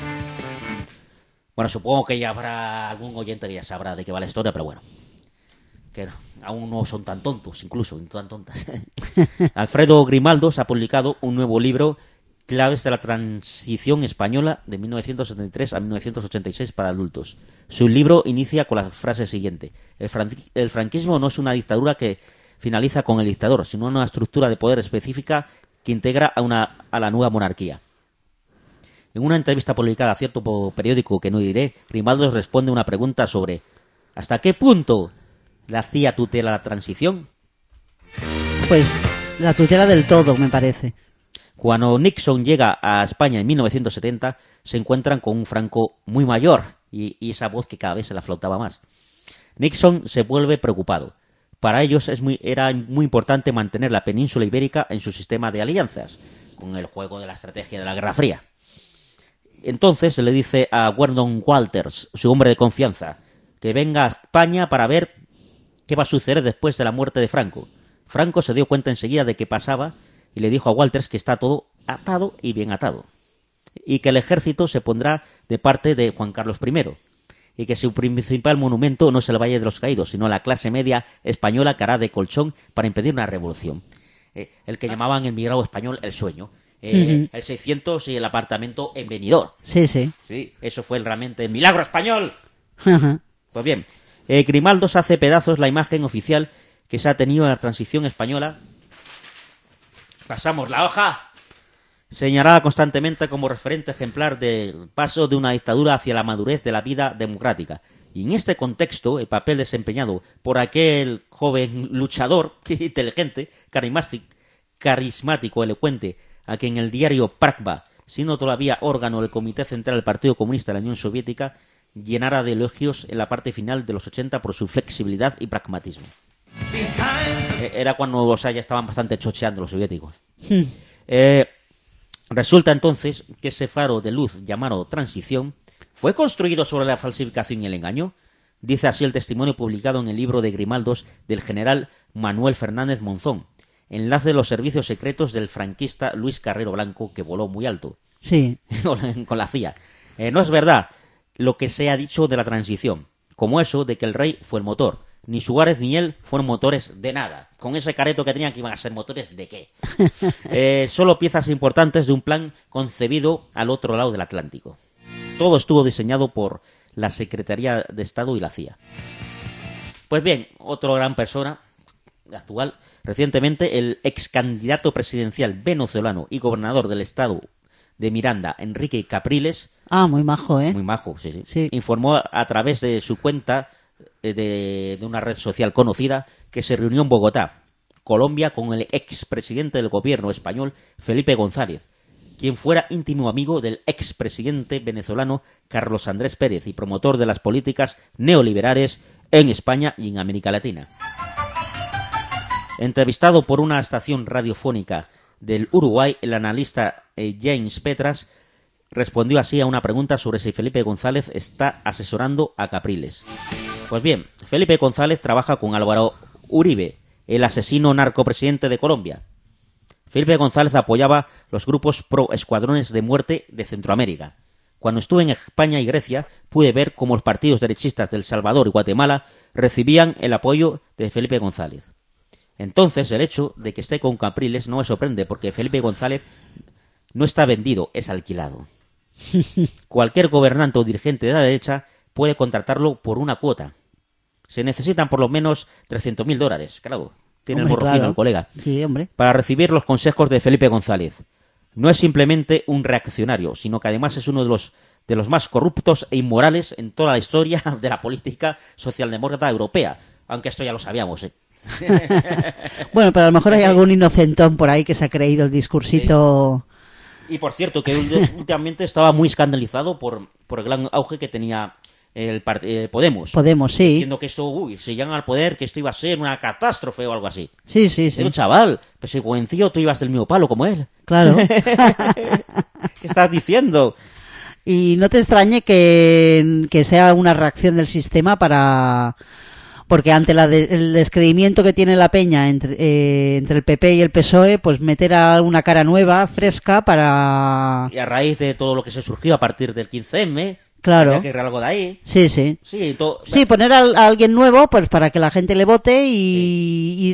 B: Bueno, supongo que ya habrá algún oyente que ya sabrá de qué va la historia, pero bueno, que no, aún no son tan tontos, incluso tan tontas. Alfredo Grimaldos ha publicado un nuevo libro, Claves de la Transición Española, de 1973 a 1986 para adultos. Su libro inicia con la frase siguiente: el franquismo no es una dictadura que finaliza con el dictador, sino una estructura de poder específica que integra a la nueva monarquía. En una entrevista publicada a cierto periódico que no diré, Grimaldos responde una pregunta sobre ¿hasta qué punto la CIA tutela la transición?
C: Pues la tutela del todo, me parece.
B: Cuando Nixon llega a España en 1970, se encuentran con un Franco muy mayor y esa voz que cada vez se la flotaba más. Nixon se vuelve preocupado. Para ellos era muy importante mantener la península ibérica en su sistema de alianzas, con el juego de la estrategia de la Guerra Fría. Entonces se le dice a Gordon Walters, su hombre de confianza, que venga a España para ver qué va a suceder después de la muerte de Franco. Franco se dio cuenta enseguida de qué pasaba y le dijo a Walters que está todo atado y bien atado, y que el ejército se pondrá de parte de Juan Carlos I, y que su principal monumento no es el Valle de los Caídos, sino la clase media española que hará de colchón para impedir una revolución. El que llamaban el migrado español el sueño. El 600 y el apartamento en Benidorm.
C: Sí, sí.
B: Sí, eso fue realmente el milagro español.
C: Ajá.
B: Pues bien, Grimaldos hace pedazos la imagen oficial que se ha tenido en la transición española. Pasamos la hoja. señalada constantemente como referente ejemplar del paso de una dictadura hacia la madurez de la vida democrática. Y en este contexto, el papel desempeñado por aquel joven luchador, inteligente, carismático, elocuente, a quien el diario Pravda, siendo todavía órgano del Comité Central del Partido Comunista de la Unión Soviética, llenara de elogios en la parte final de los 80 por su flexibilidad y pragmatismo. Era cuando, o sea, ya estaban bastante chocheando los soviéticos. Resulta entonces que ese faro de luz llamado Transición fue construido sobre la falsificación y el engaño. Dice así el testimonio publicado en el libro de Grimaldos del general Manuel Fernández Monzón, enlace de los servicios secretos del franquista Luis Carrero Blanco, que voló muy alto.
C: Sí.
B: Con la CIA. No es verdad lo que se ha dicho de la transición, como eso de que el rey fue el motor. Ni Suárez ni él fueron motores de nada. Con ese careto que tenían, que iban a ser motores de qué. Solo piezas importantes de un plan concebido al otro lado del Atlántico. Todo estuvo diseñado por la Secretaría de Estado y la CIA. Pues bien, otra gran persona actual, recientemente el ex candidato presidencial venezolano y gobernador del estado de Miranda, Enrique Capriles.
C: Ah, muy majo, ¿eh?
B: Muy majo, sí.
C: Sí.
B: Informó a través de su cuenta de una red social conocida que se reunió en Bogotá, Colombia, con el expresidente del gobierno español, Felipe González, quien fuera íntimo amigo del expresidente venezolano Carlos Andrés Pérez y promotor de las políticas neoliberales en España y en América Latina. Entrevistado por una estación radiofónica del Uruguay, el analista James Petras respondió así a una pregunta sobre si Felipe González está asesorando a Capriles. Pues bien, Felipe González trabaja con Álvaro Uribe, el asesino narcopresidente de Colombia. Felipe González apoyaba los grupos pro escuadrones de muerte de Centroamérica. Cuando estuve en España y Grecia, pude ver cómo los partidos derechistas de El Salvador y Guatemala recibían el apoyo de Felipe González. Entonces, el hecho de que esté con Capriles no me sorprende, porque Felipe González no está vendido, es alquilado. Cualquier gobernante o dirigente de la derecha puede contratarlo por una cuota. Se necesitan por lo menos $300.000, claro. Tiene
C: Hombre,
B: el morrocino,
C: claro.
B: el colega.
C: Sí, hombre.
B: Para recibir los consejos de Felipe González. No es simplemente un reaccionario, sino que además es uno de los más corruptos e inmorales en toda la historia de la política socialdemócrata europea. Aunque esto ya lo sabíamos, ¿eh?
C: Bueno, pero a lo mejor hay algún inocentón por ahí que se ha creído el discursito.
B: Y por cierto, que últimamente estaba muy escandalizado por el gran auge que tenía el Podemos.
C: Podemos, sí.
B: Diciendo que esto, si llegan al poder, que esto iba a ser una catástrofe o algo así.
C: Sí, sí, sí.
B: Pero chaval, pues si jovencillo tú ibas del mismo palo como él.
C: Claro.
B: ¿Qué estás diciendo?
C: Y no te extrañe que sea una reacción del sistema para... Porque ante el descreimiento que tiene la peña entre el PP y el PSOE, pues meter a una cara nueva, fresca, para...
B: Y a raíz de todo lo que se surgió a partir del 15M,
C: Claro.
B: había que ir algo de ahí.
C: Sí, sí.
B: Sí,
C: Sí, poner a alguien nuevo, pues para que la gente le vote y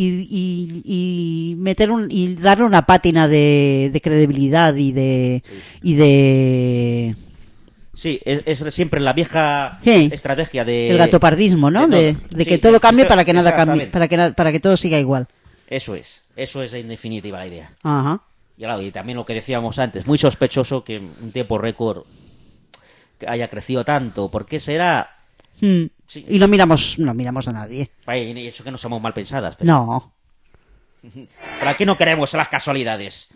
C: meter y darle una pátina de credibilidad y de...
B: Sí, es siempre la vieja
C: Sí.
B: estrategia de...
C: El gatopardismo, ¿no? De
B: sí,
C: que todo cambie
B: sí,
C: para que nada cambie,
B: exactamente.
C: para que todo siga igual.
B: Eso es en definitiva la idea.
C: Ajá.
B: Y, claro, y también lo que decíamos antes, muy sospechoso que en un tiempo récord haya crecido tanto. ¿Por qué será? Sí.
C: Y no miramos a nadie.
B: Ay, y eso que no somos mal pensadas. Pero...
C: No.
B: Pero aquí no queremos las casualidades.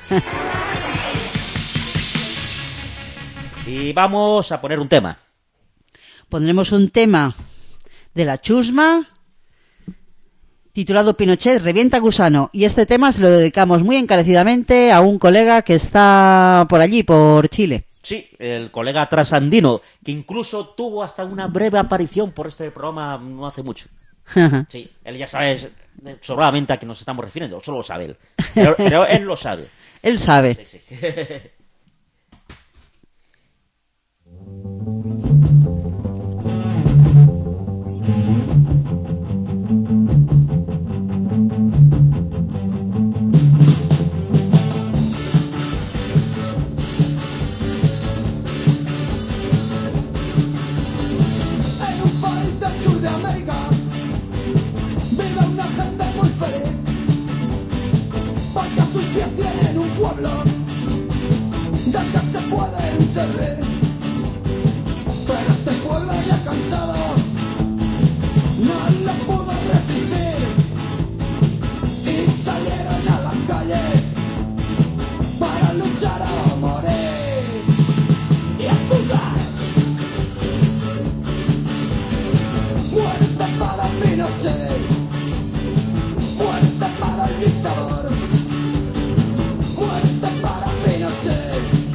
B: Y vamos a poner un tema.
C: Pondremos un tema de la chusma titulado Pinochet revienta gusano, y este tema se lo dedicamos muy encarecidamente a un colega que está por allí, por Chile.
B: Sí, el colega trasandino, que incluso tuvo hasta una breve aparición por este programa no hace mucho. Sí, él ya sabe sobradamente a qué nos estamos refiriendo, solo lo sabe él. Pero él lo sabe.
C: Él sabe.
B: Sí.
D: En un país del sur de América vive una gente muy feliz, porque a sus pies tienen un pueblo de que se pueden servir, pero este pueblo ya cansado no lo pudo resistir y salieron a la calle para luchar o morir y a jugar. Muerte para Pinochet, muerte para el dictador, muerte para Pinochet.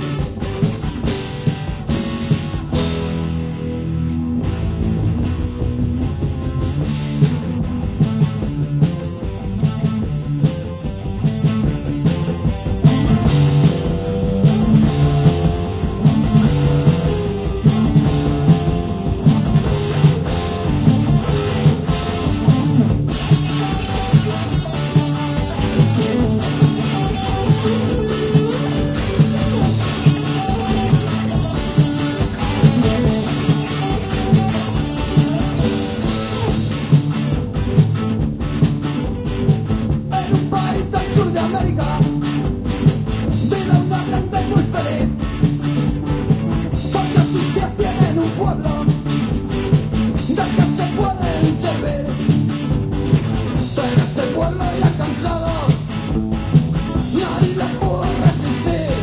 D: En un país del sur de América vive una gente muy feliz, porque sus pies tienen un pueblo del que se pueden servir, pero este pueblo ya cansado nadie le pudo resistir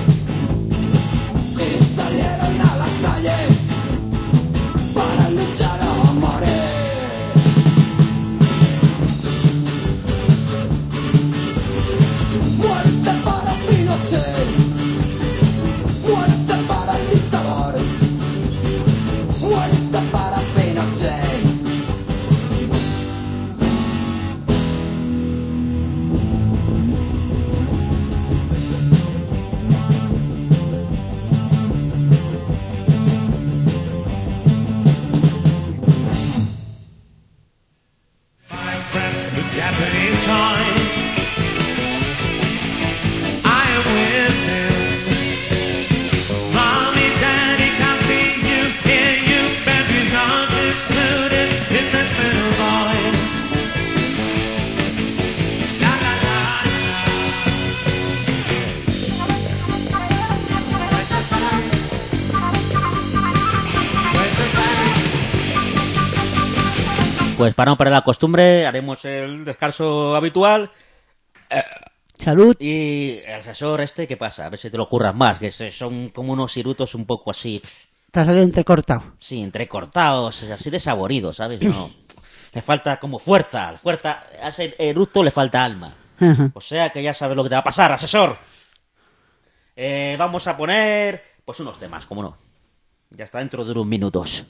D: y salieron a la calle para luchar o morir. Muerte para Pinochet, muerte para el dictador, muerte para Pinochet.
E: The Japanese toy. I am with him. Mommy, Daddy, can't see you, hear you. Battery's not included in this little boy. La la la.
B: Pues para no perder la costumbre, haremos el descanso habitual.
C: Salud.
B: Y el asesor ¿qué pasa? A ver si te lo ocurras más, que son como unos cirutos un poco así,
C: Te ha salido entrecortado.
B: sí, entrecortados, así desaboridos, ¿sabes? No, le falta como fuerza, a ese eructo le falta alma.
C: Ajá.
B: O sea que ya sabes lo que te va a pasar, asesor. Vamos a poner, pues unos temas, como no. Ya está dentro de unos minutos.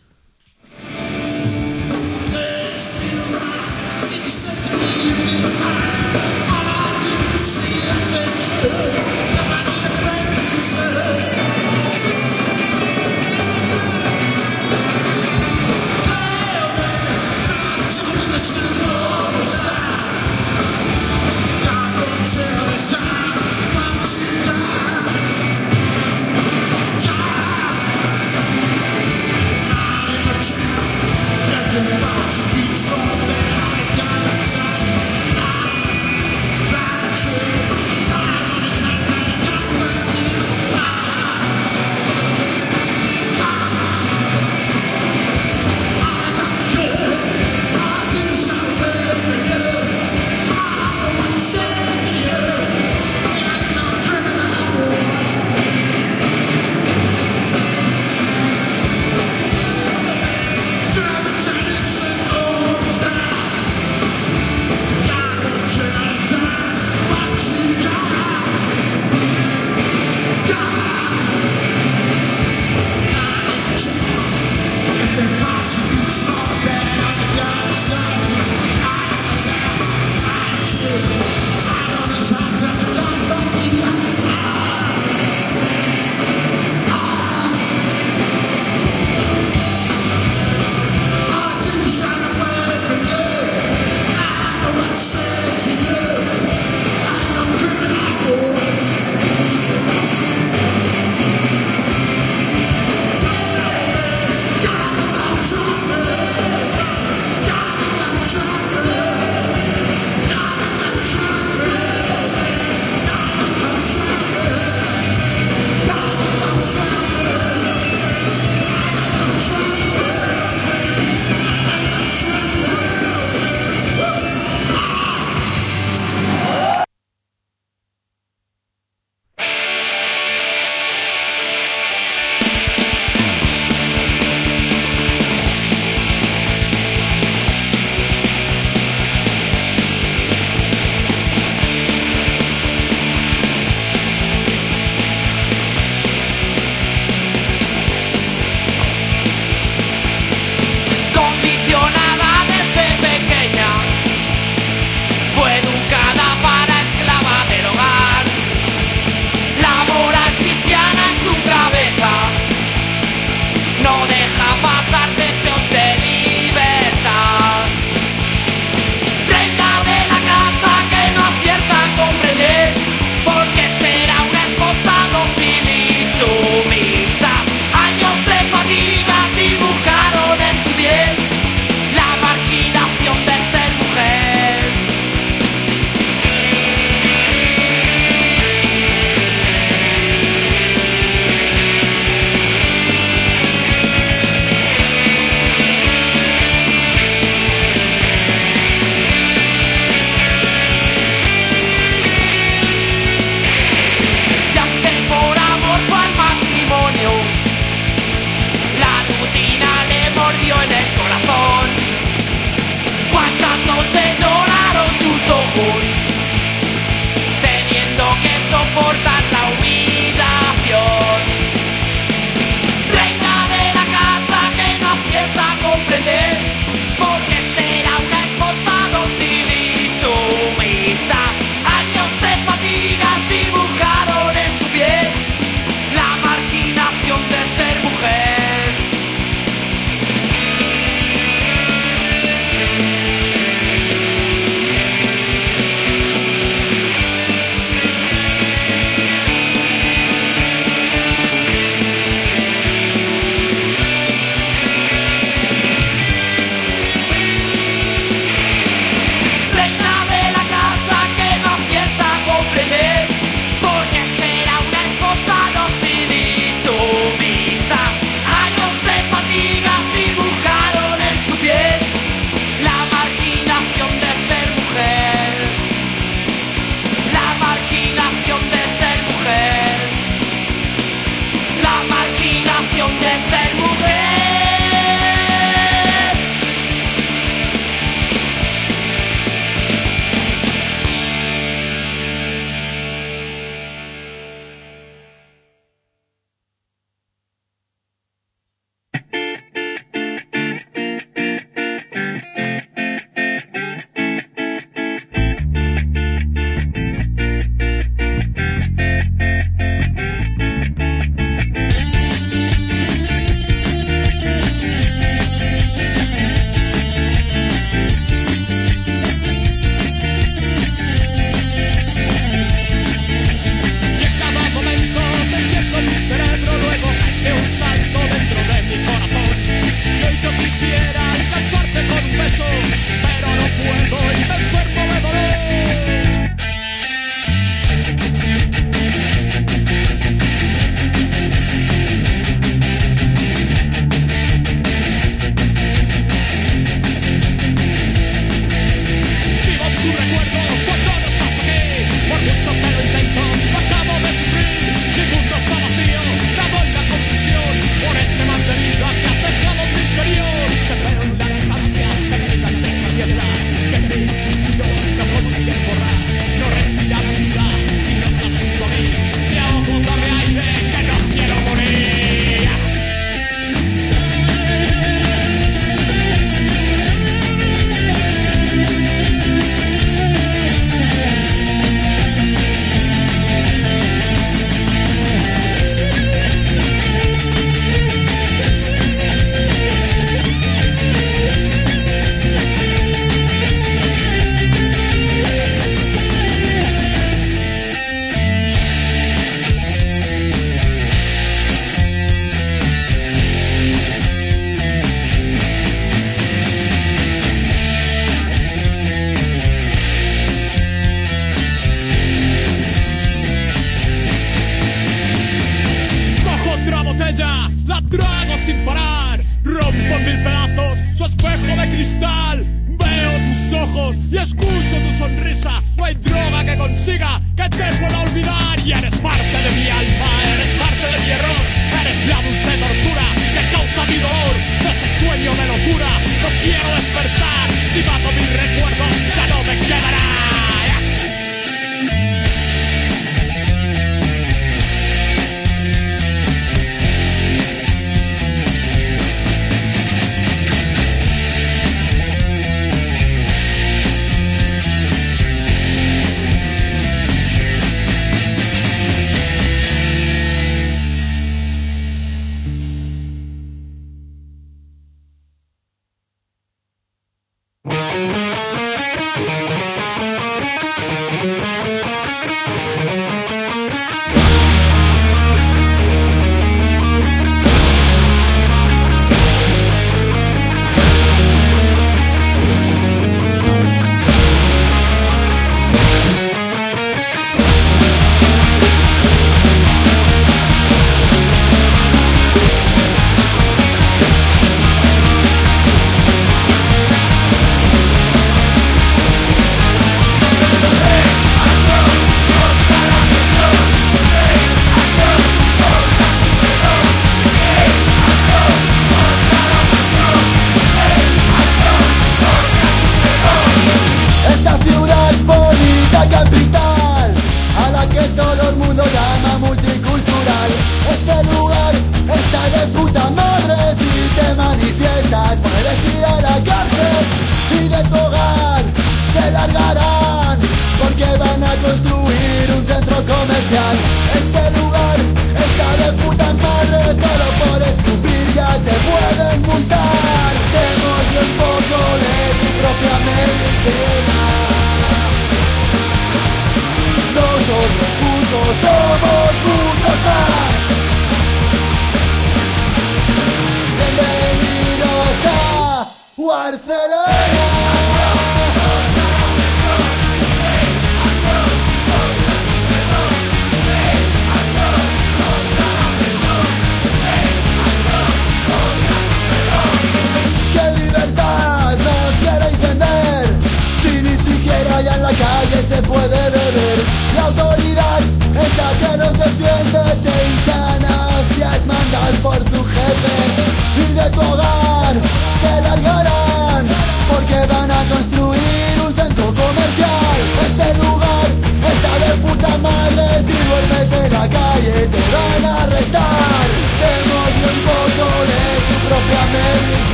F: la trago sin parar. Rompo en mil pedazos su espejo de cristal. Veo tus ojos y escucho tu sonrisa. No hay droga que consiga que te pueda olvidar. Y eres parte de mi alma, eres parte de mi error. Eres la dulce tortura que causa mi dolor. De este sueño de locura no quiero despertar. Si mato mis recuerdos ya no me quedará.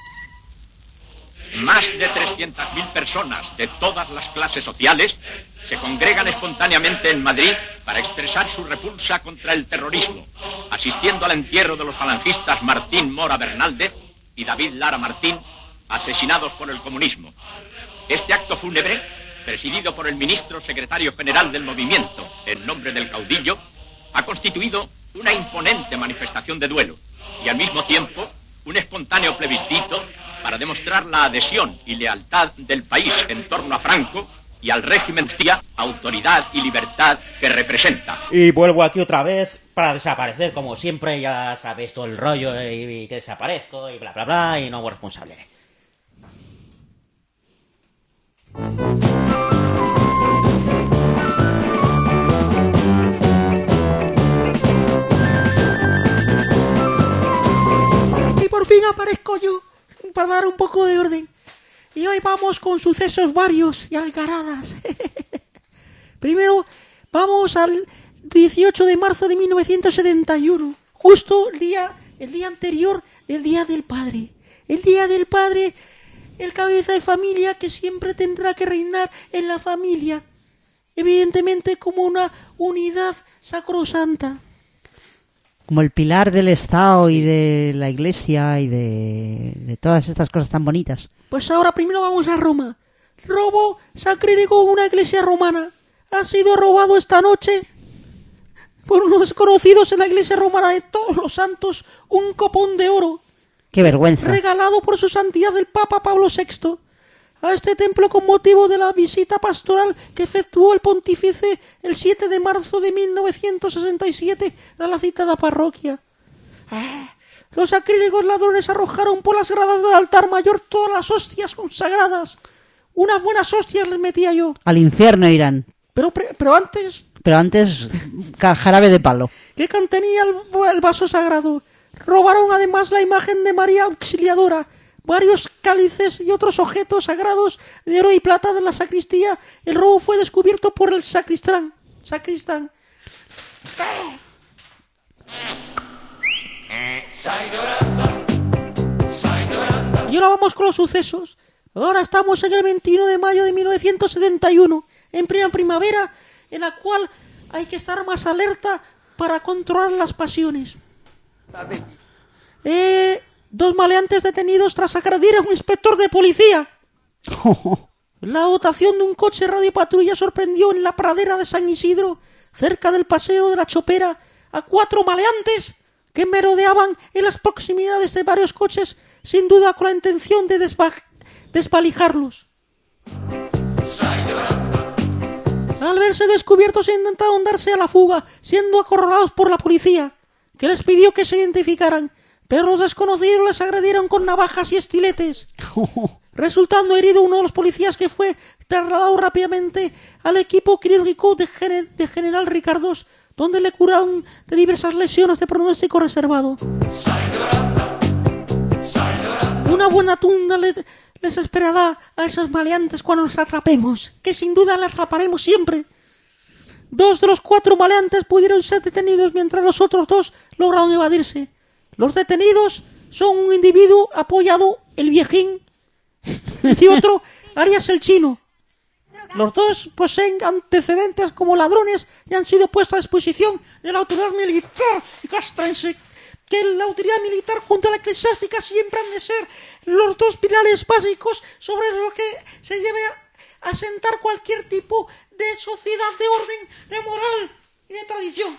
G: Más de 300.000 personas de todas las clases sociales se congregan espontáneamente en Madrid para expresar su repulsa contra el terrorismo, asistiendo al entierro de los falangistas Martín Mora Bernaldez y David Lara Martín, asesinados por el comunismo. Este acto fúnebre, presidido por el ministro secretario general del movimiento, en nombre del caudillo, ha constituido una imponente manifestación de duelo y al mismo tiempo un espontáneo plebiscito para demostrar la adhesión y lealtad del país en torno a Franco y al régimen de autoridad y libertad que representa.
B: Y vuelvo aquí otra vez para desaparecer, como siempre, ya sabéis todo el rollo y que desaparezco y bla bla bla y no hago responsable.
H: Y por fin aparezco yo para dar un poco de orden. Y hoy vamos con sucesos varios y algaradas. Primero vamos al 18 de marzo de 1971, justo el día anterior del Día del Padre. El Día del Padre, el cabeza de familia que siempre tendrá que reinar en la familia, evidentemente como una unidad sacrosanta.
C: Como el pilar del Estado y de la Iglesia y de todas estas cosas tan bonitas.
H: Pues ahora primero vamos a Roma. Robo sacrílego en una iglesia romana. Ha sido robado esta noche por unos desconocidos en la iglesia romana de Todos los Santos un copón de oro,
C: ¡Qué vergüenza!
H: regalado por su santidad el Papa Pablo VI a este templo con motivo de la visita pastoral que efectuó el pontífice el 7 de marzo de 1967 a la citada parroquia. Los sacrílegos ladrones arrojaron por las gradas del altar mayor todas las hostias consagradas. Unas buenas hostias les metía yo.
C: Al infierno irán.
H: Pero antes,
C: Jarabe de palo.
H: ¿qué contenía el vaso sagrado? Robaron además la imagen de María Auxiliadora, varios cálices y otros objetos sagrados de oro y plata de la sacristía. El robo fue descubierto por el sacristán. Y ahora vamos con los sucesos. Ahora estamos en el 21 de mayo de 1971, en plena primavera, en la cual hay que estar más alerta para controlar las pasiones. Dos maleantes detenidos tras agredir a un inspector de policía. La dotación de un coche radiopatrulla sorprendió en la pradera de San Isidro, cerca del Paseo de la Chopera, a 4 maleantes que merodeaban en las proximidades de varios coches, sin duda con la intención de desvalijarlos. Al verse descubiertos intentaron darse a la fuga, siendo acorralados por la policía, que les pidió que se identificaran, pero los desconocidos les agredieron con navajas y estiletes, resultando herido uno de los policías, que fue trasladado rápidamente al equipo quirúrgico de General Ricardos, donde le curaron de diversas lesiones de pronóstico reservado. Una buena tunda les esperará a esos maleantes cuando los atrapemos, que sin duda le atraparemos siempre. 2 de los 4 maleantes pudieron ser detenidos, mientras los otros 2 lograron evadirse. Los detenidos son un individuo apodado el Viejín y otro Arias el Chino. Los 2 poseen antecedentes como ladrones y han sido puestos a disposición de la autoridad militar castrense. Que la autoridad militar junto a la eclesiástica siempre han de ser los 2 pilares básicos sobre los que se debe asentar cualquier tipo de sociedad, de orden, de moral y de tradición.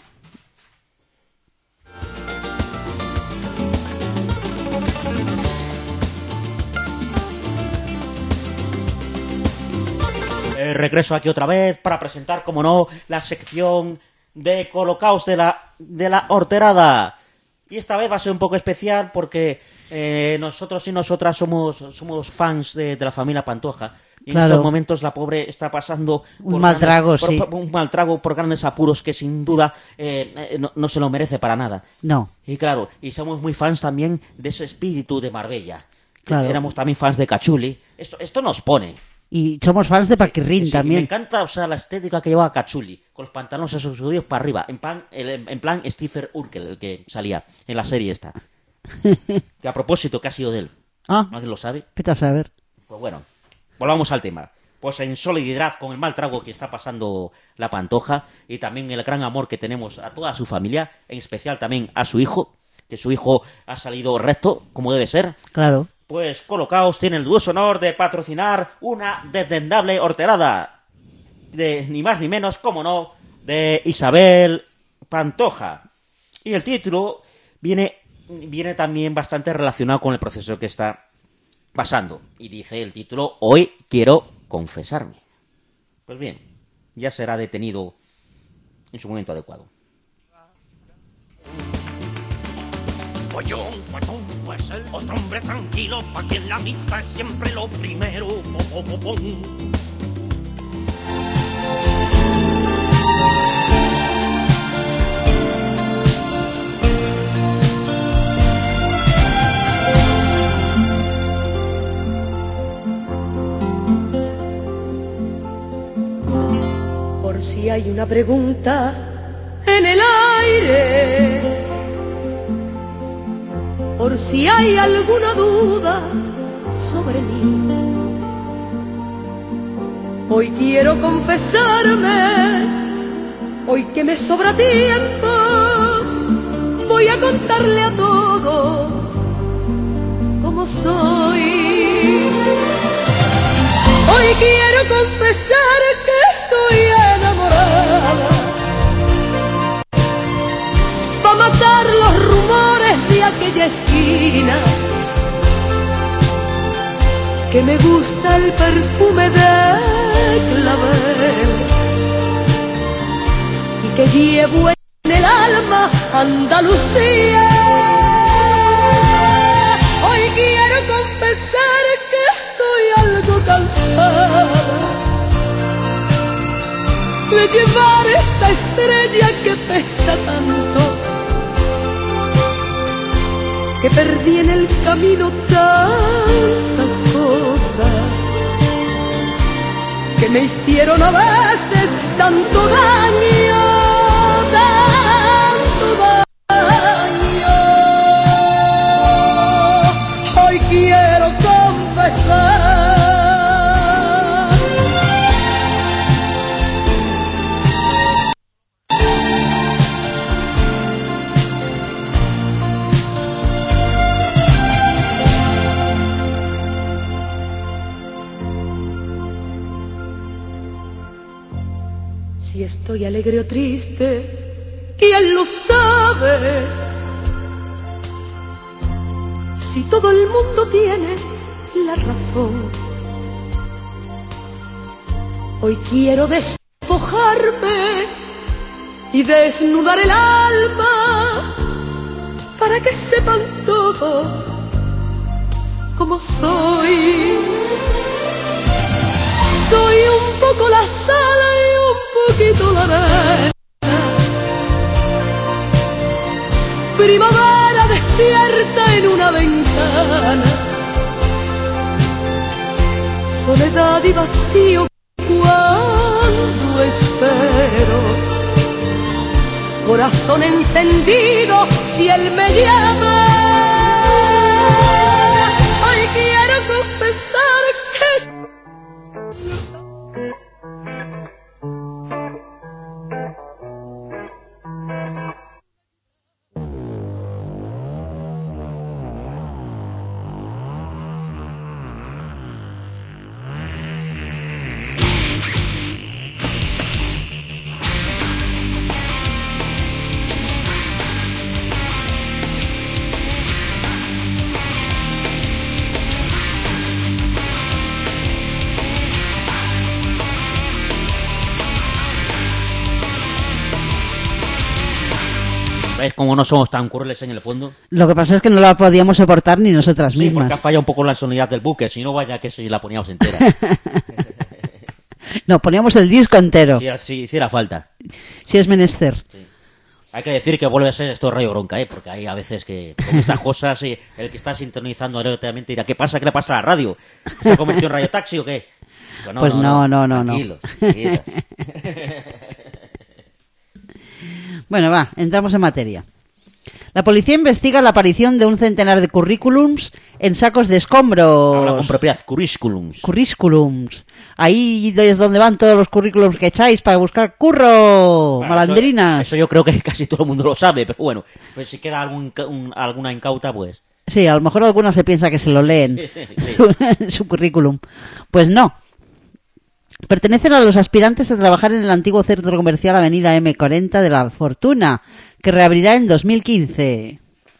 B: Regreso aquí otra vez para presentar, como no, la sección de Colocaos de la Horterada. Y esta vez va a ser un poco especial porque nosotros y nosotras somos fans de la familia Pantoja. Y en estos momentos la pobre está pasando
C: un mal trago, sí.
B: Un mal trago por grandes apuros que sin duda no se lo merece para nada.
C: No.
B: Y claro, y somos muy fans también de ese espíritu de Marbella.
C: Claro.
B: Éramos también fans de Cachuli. Esto nos pone.
C: Y somos fans de Paquirrín también.
B: Me encanta, la estética que llevaba Cachuli, con los pantalones esos subidos para arriba, en plan Stephen Urkel, el que salía en la serie esta. Que a propósito, ¿qué ha sido de él?
C: Ah,
B: ¿Alguien lo sabe?
C: vete a saber.
B: Pues bueno, volvamos al tema. pues en solidaridad con el mal trago que está pasando la Pantoja y también el gran amor que tenemos a toda su familia, en especial también a su hijo, que su hijo ha salido recto, como debe ser.
C: Claro.
B: Pues Colocaos tiene el dudoso honor de patrocinar una desdendable horterada de ni más ni menos, como no, de Isabel Pantoja. Y el título viene también bastante relacionado con el proceso que está pasando. Y dice el título: Hoy quiero confesarme. Pues bien, ya será detenido en su momento adecuado.
I: Pues yo, pues él, otro hombre tranquilo, pa' quien la amistad es siempre lo primero.
J: Por si hay una pregunta en el aire, por si hay alguna duda sobre mí, hoy quiero confesarme, hoy que me sobra tiempo, voy a contarle a todos cómo soy. Hoy quiero confesar que estoy enamorada, pa' matar los rumores de aquella esquina, que me gusta el perfume de claveles y que llevo en el alma Andalucía. Hoy quiero confesar que estoy algo cansada de llevar esta estrella que pesa tanto, que perdí en el camino tantas cosas que me hicieron a veces tanto daño, tanto daño. Hoy quiero confesar si estoy alegre o triste, ¿quién lo sabe? Si todo el mundo tiene la razón. Hoy quiero despojarme y desnudar el alma para que sepan todos cómo soy. Soy un poco la sal y un poquito la arena, primavera despierta en una ventana, soledad y vacío cuando espero, corazón encendido si él me llama. Hoy quiero confesar que
B: ¿Ves cómo no somos tan crueles en el fondo?
C: Lo que pasa es que no la podíamos soportar ni nosotras
B: Sí,
C: mismas.
B: porque ha fallado un poco la sonoridad del buque, si no vaya que si la poníamos entera.
C: Nos poníamos el disco entero,
B: Si hiciera falta.
C: si es menester.
B: Sí. Hay que decir que vuelve a ser esto Radio Bronca, porque hay a veces que con estas cosas el que está sintonizando aleatoriamente dirá: ¿qué pasa? ¿Qué le pasa a la radio? ¿Se ha convertido en Radio Taxi o qué?
C: Pues no.
B: Tranquilos, tranquilos.
C: Bueno, va, entramos en materia. La policía investiga la aparición de un centenar de currículums en sacos de escombros.
B: Habla con propiedad, currículums.
C: Currículums. Ahí es donde van todos los currículums que echáis para buscar curro,
B: Bueno,
C: malandrinas.
B: Eso yo creo que casi todo el mundo lo sabe, pero bueno, pues si queda alguna incauta, pues...
C: Sí, a lo mejor algunos se piensa que se lo leen,
B: Sí.
C: su currículum. Pues no. Pertenecen a los aspirantes a trabajar en el antiguo centro comercial Avenida M40 de La Fortuna, que reabrirá en 2015.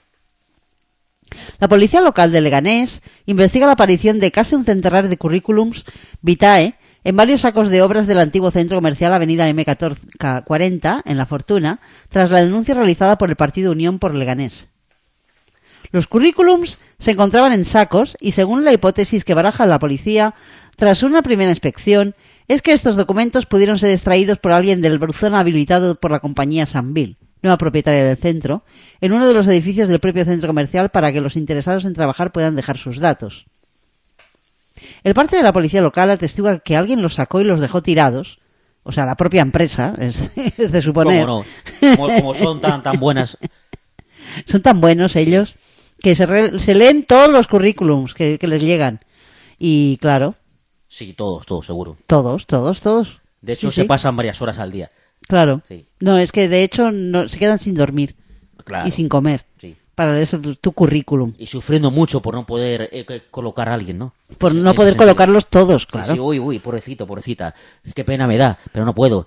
C: La policía local de Leganés investiga la aparición de casi un centenar de currículums vitae en varios sacos de obras del antiguo centro comercial Avenida M40 en La Fortuna, tras la denuncia realizada por el Partido Unión por Leganés. Los currículums se encontraban en sacos y, según la hipótesis que baraja la policía, tras una primera inspección, es que estos documentos pudieron ser extraídos por alguien del buzón habilitado por la compañía Sanvil, nueva propietaria del centro, en uno de los edificios del propio centro comercial para que los interesados en trabajar puedan dejar sus datos. El parte de la policía local atestigua que alguien los sacó y los dejó tirados, o sea, la propia empresa, es de suponer.
B: ¿Cómo no? Como son tan buenas...
C: Son tan buenos ellos que se leen todos los currículums que les llegan. Y claro...
B: Sí, todos, seguro.
C: Todos.
B: De hecho,
C: Sí.
B: se pasan varias horas al día.
C: Claro.
B: Sí.
C: No, es que de hecho no, se quedan sin dormir
B: Claro.
C: y sin comer
B: Sí.
C: para leer tu currículum.
B: Y sufriendo mucho por no poder colocar a alguien, ¿no?
C: Por
B: En
C: no
B: ese
C: poder
B: sentido.
C: colocarlos todos, claro.
B: Sí, uy, pobrecita. Qué pena me da, pero no puedo.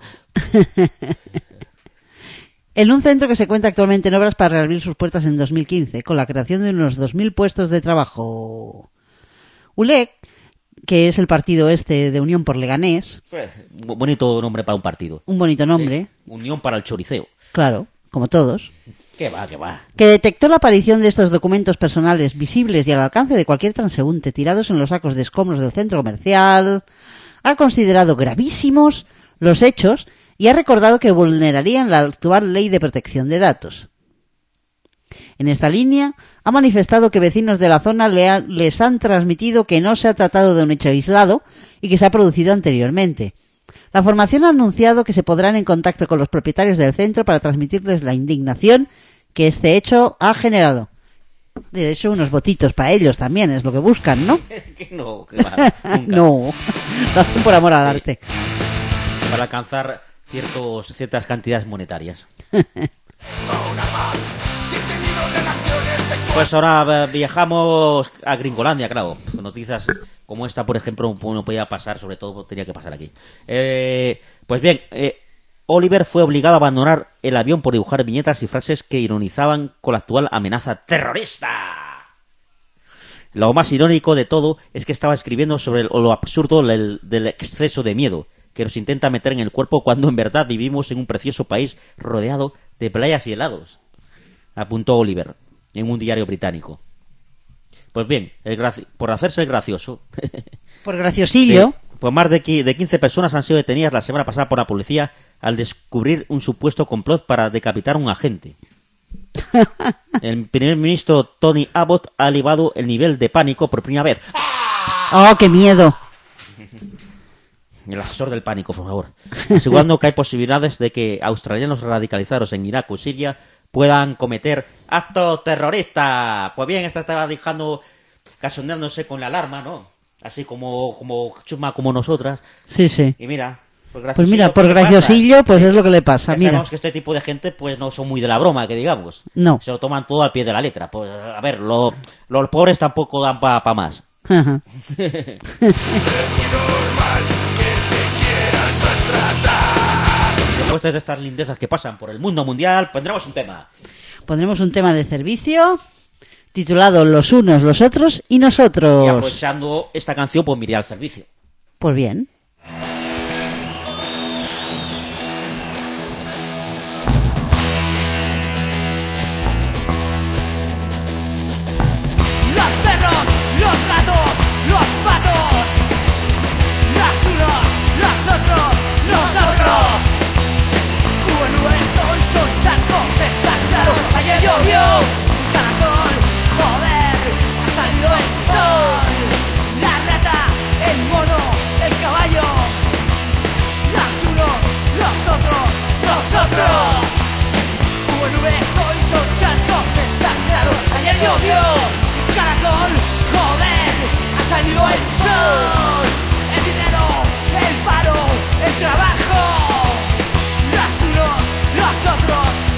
C: En un centro que se cuenta actualmente en obras para reabrir sus puertas en 2015, con la creación de unos 2.000 puestos de trabajo. ULEC, que es el partido de Unión por Leganés,
B: Bonito nombre para un partido.
C: un bonito nombre,
B: Sí. Unión para el choriceo.
C: claro, como todos,
B: ¿Qué va?
C: que detectó la aparición de estos documentos personales visibles y al alcance de cualquier transeúnte tirados en los sacos de escombros del centro comercial, ha considerado gravísimos los hechos y ha recordado que vulnerarían la actual ley de protección de datos. En esta línea, ha manifestado que vecinos de la zona les han transmitido que no se ha tratado de un hecho aislado y que se ha producido anteriormente. La formación ha anunciado que se pondrán en contacto con los propietarios del centro para transmitirles la indignación que este hecho ha generado. De hecho, unos votitos para ellos también es lo que buscan, ¿no?
B: No, que va, nunca.
C: No, lo hacen por amor al arte.
B: Para alcanzar ciertas cantidades monetarias. Pues ahora viajamos a Gringolandia, claro. Noticias como esta, por ejemplo, no podía pasar, sobre todo tenía que pasar aquí. Pues bien, Oliver fue obligado a abandonar el avión por dibujar viñetas y frases que ironizaban con la actual amenaza terrorista. Lo más irónico de todo es que estaba escribiendo sobre lo absurdo del exceso de miedo que nos intenta meter en el cuerpo cuando en verdad vivimos en un precioso país rodeado de playas y helados, apuntó Oliver en un diario británico. Pues bien, por hacerse el gracioso,
C: Por graciosillo.
B: pues más de 15 personas han sido detenidas la semana pasada por la policía al descubrir un supuesto complot para decapitar a un agente. El primer ministro Tony Abbott ha elevado el nivel de pánico por primera vez.
C: ¡Oh, qué miedo!
B: El asesor del pánico, por favor. Asegurando que hay posibilidades de que australianos radicalizados en Irak o Siria puedan cometer actos terroristas. Pues bien, esta estaba dejando, casondeándose con la alarma, ¿no? Así como chusma como nosotras.
C: Sí, sí.
B: Y mira, por
C: Pues mira, por
B: ¿qué pasa?
C: graciosillo, pues es lo que le pasa,
B: Ya
C: mira.
B: sabemos que este tipo de gente pues no son muy de la broma, que digamos.
C: No.
B: Se lo toman todo al pie de la letra. Pues a ver, los pobres tampoco dan pa más.
C: Ajá.
B: Después de estas lindezas que pasan por el mundo mundial, pondremos un tema.
C: Pondremos un tema de servicio titulado Los unos, los otros y
B: Y
C: nosotros.
B: aprovechando esta canción, pues miré al servicio.
C: Pues bien.
J: Los perros, los gatos, los patos. Los unos, los otros, nosotros. Bueno, eso hoy son charcos, está claro. Ayer llovió, caracol, joder, ha salido el sol. La rata, el mono, el caballo. Los unos, los otros, nosotros. Bueno, eso hoy son charcos,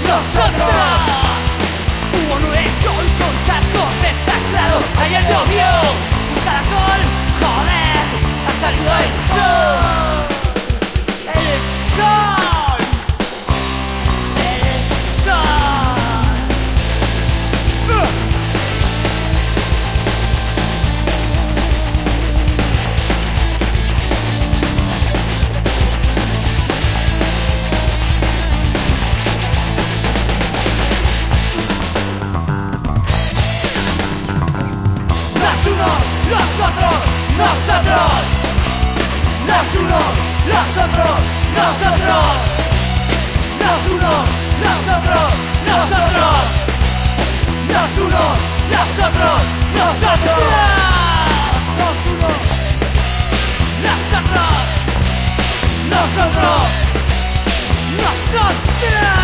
J: nosotros. Hubo nubes, hoy son charcos, está claro. Ayer llovió un caracol, joder, ha salido el sol. El sol. El sol. Los unos, los otros, nosotros. Los unos, los otros, nosotros. Los unos, los otros, nosotros. Los unos, los otros, nosotros. Los unos, los otros, nosotros. Nosotros.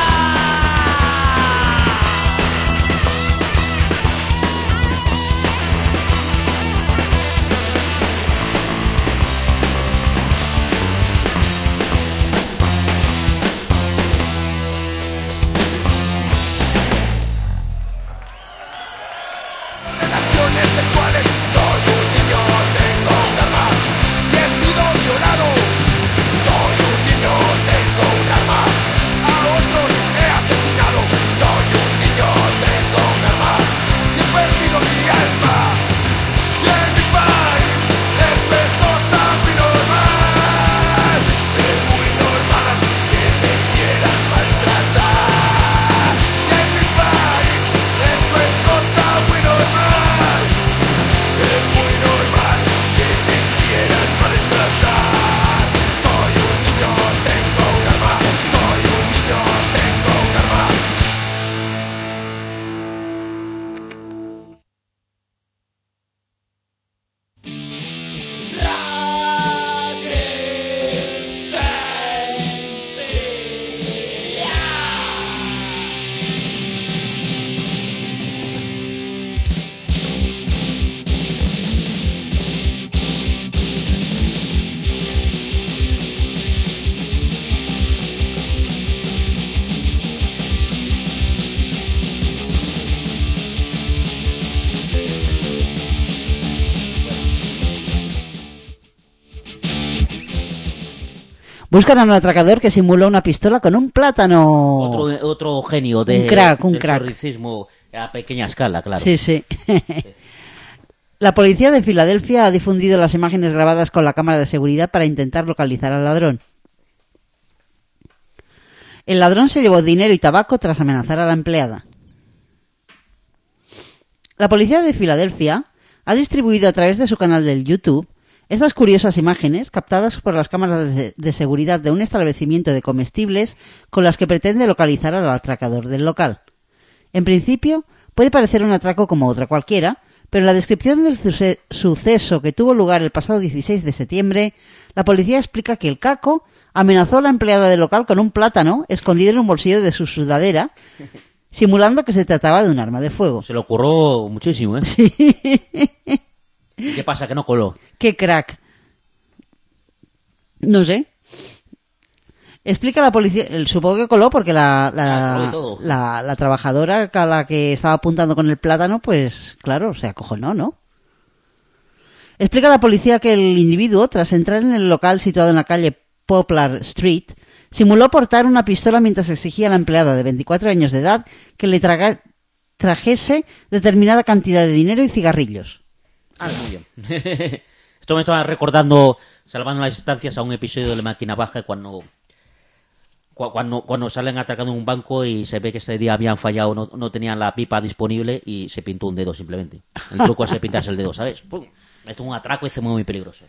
K: Relaciones sexuales, soy un niño, tengo un arma y he sido violado. Soy un niño, tengo un arma, a otros he asesinado. Soy un niño, tengo un arma y he perdido mi alma. Y en mi país eso es cosa muy normal. Es muy normal que me quieran maltratar. Y en mi país eso es cosa muy normal. Es muy normal que me quieran maltratar. Soy un niño, tengo un arma. Soy un niño, tengo un arma.
C: Buscan a un atracador que simuló una pistola con un plátano.
B: Otro genio
C: Un
B: del
C: crack.
B: chorricismo a pequeña escala, claro.
C: Sí, sí. La policía de Filadelfia ha difundido las imágenes grabadas con la cámara de seguridad para intentar localizar al ladrón. El ladrón se llevó dinero y tabaco tras amenazar a la empleada. La policía de Filadelfia ha distribuido a través de su canal del YouTube estas curiosas imágenes captadas por las cámaras de seguridad de un establecimiento de comestibles con las que pretende localizar al atracador del local. En principio, puede parecer un atraco como otra cualquiera, pero en la descripción del suceso que tuvo lugar el pasado 16 de septiembre, la policía explica que el caco amenazó a la empleada del local con un plátano escondido en un bolsillo de su sudadera, simulando que se trataba de un arma de fuego.
B: Se le ocurrió muchísimo, ¿eh?
C: Sí.
B: ¿Qué pasa? Que no coló.
C: ¡Qué crack! No sé. Explica la policía, supongo que coló porque la trabajadora a la que estaba apuntando con el plátano, pues claro, se acojonó, ¿no? Explica la policía que el individuo, tras entrar en el local situado en la calle Poplar Street, simuló portar una pistola mientras exigía a la empleada de 24 años de edad que le trajese determinada cantidad de dinero y cigarrillos.
B: Muy bien. Esto me estaba recordando, salvando las distancias, a un episodio de La Máquina Baja cuando salen atracando un banco y se ve que ese día habían fallado, no tenían la pipa disponible y se pintó un dedo simplemente. El truco es pintarse el dedo, ¿sabes? ¡Pum! Esto es un atraco y es muy peligroso.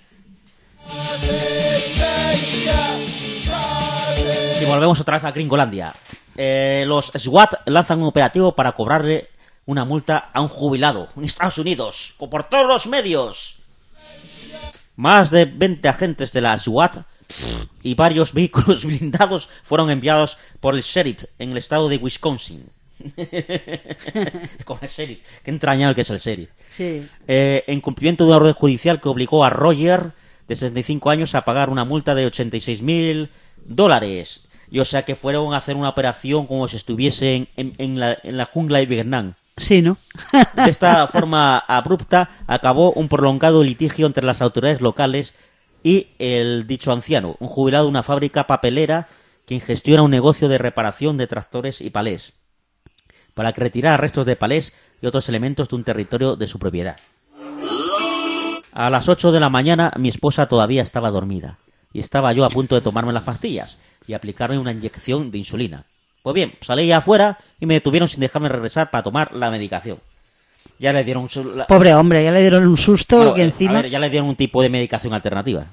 B: Y volvemos otra vez a Gringolandia. Los SWAT lanzan un operativo para cobrarle una multa a un jubilado en Estados Unidos, por todos los medios. Más de 20 agentes de la SWAT y varios vehículos blindados fueron enviados por el sheriff en el estado de Wisconsin. Con el sheriff, qué entrañable que es el sheriff.
C: Sí.
B: En cumplimiento de una orden judicial que obligó a Roger, de 65 años, a pagar una multa de $86,000. Y o sea que fueron a hacer una operación como si estuviesen en la jungla de Vietnam.
C: Sí, ¿no?
B: De esta forma abrupta acabó un prolongado litigio entre las autoridades locales y el dicho anciano, un jubilado de una fábrica papelera quien gestiona un negocio de reparación de tractores y palés, para que retirara restos de palés y otros elementos de un territorio de su propiedad. A las 8 de la mañana mi esposa todavía estaba dormida y estaba yo a punto de tomarme las pastillas y aplicarme una inyección de insulina. Pues bien, salí afuera y me detuvieron sin dejarme regresar para tomar la medicación. Ya le dieron...
C: Pobre hombre, ya le dieron un susto,
B: Bueno,
C: que encima...
B: A ver, ya le dieron un tipo de medicación alternativa.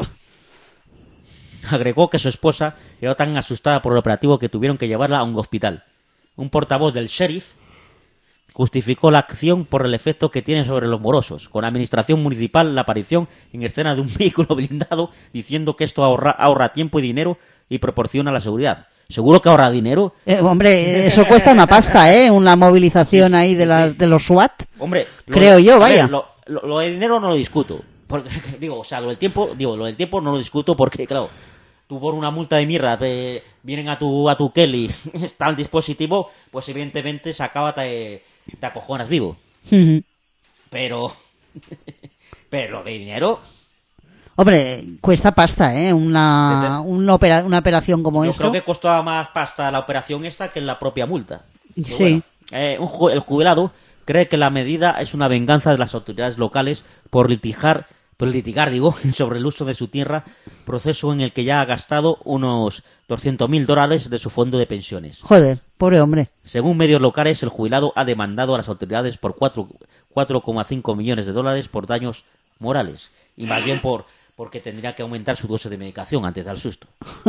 B: Agregó que su esposa quedó tan asustada por el operativo que tuvieron que llevarla a un hospital. Un portavoz del sheriff justificó la acción por el efecto que tiene sobre los morosos, con la administración municipal la aparición en escena de un vehículo blindado diciendo que esto ahorra tiempo y dinero y proporciona la seguridad. ¿Seguro que ahorra dinero?
C: Hombre, eso cuesta una pasta, ¿eh? Una movilización ahí de los SWAT.
B: Hombre,
C: creo yo, vaya.
B: Ver, lo de dinero no lo discuto. Porque, digo, o sea, lo del tiempo no lo discuto porque, claro, tú por una multa de mierda vienen a tu Kelly, está el dispositivo, pues evidentemente se acaba, te acojonas vivo. Pero lo de dinero...
C: Hombre, cuesta pasta, ¿eh? Una operación como
B: Yo
C: esa.
B: creo que costaba más pasta la operación esta que la propia multa. Pero
C: Sí.
B: Bueno, el jubilado cree que la medida es una venganza de las autoridades locales por litigar sobre el uso de su tierra, proceso en el que ya ha gastado unos $200,000 de su fondo de pensiones.
C: Joder, pobre hombre.
B: Según medios locales, el jubilado ha demandado a las autoridades por 4,5 millones de dólares por daños morales. Y más bien porque tendría que aumentar su dosis de medicación antes del susto.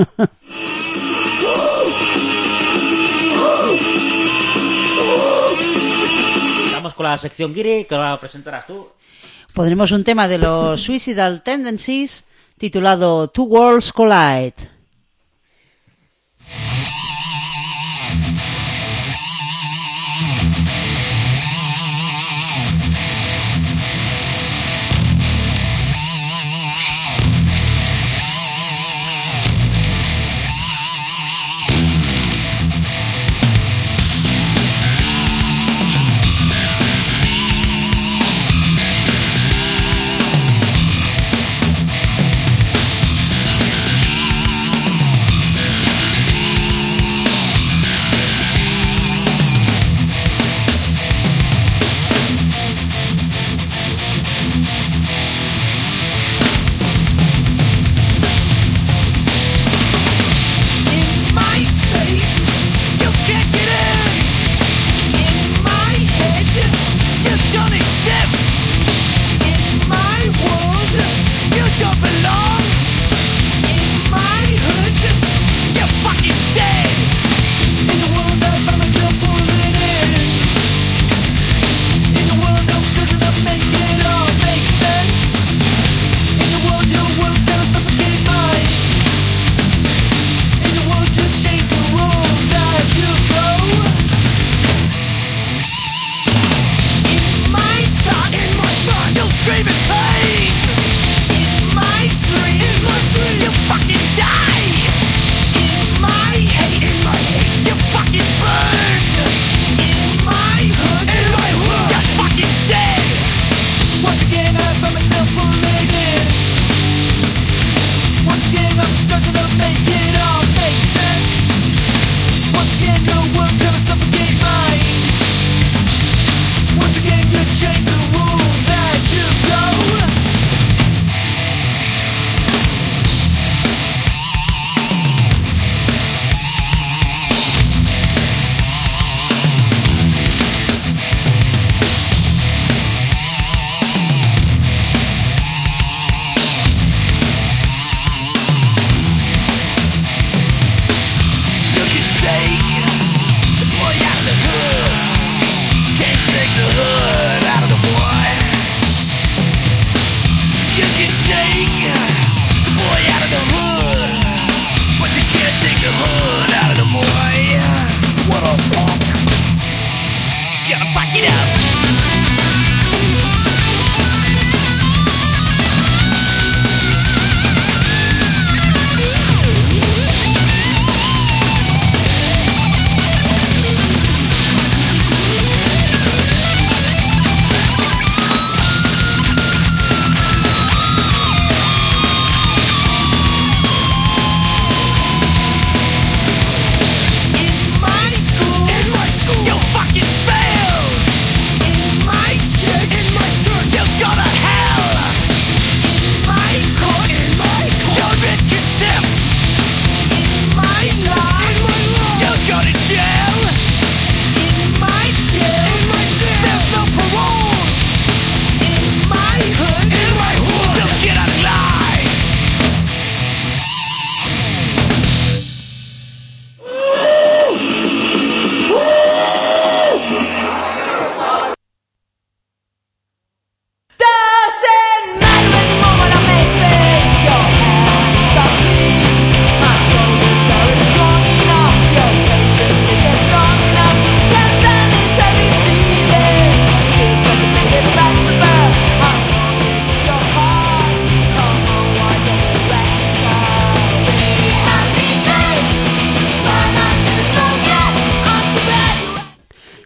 B: Vamos con la sección Guiri, que la presentarás tú.
C: Pondremos un tema de los Suicidal Tendencies titulado Two Worlds Collide.
K: Two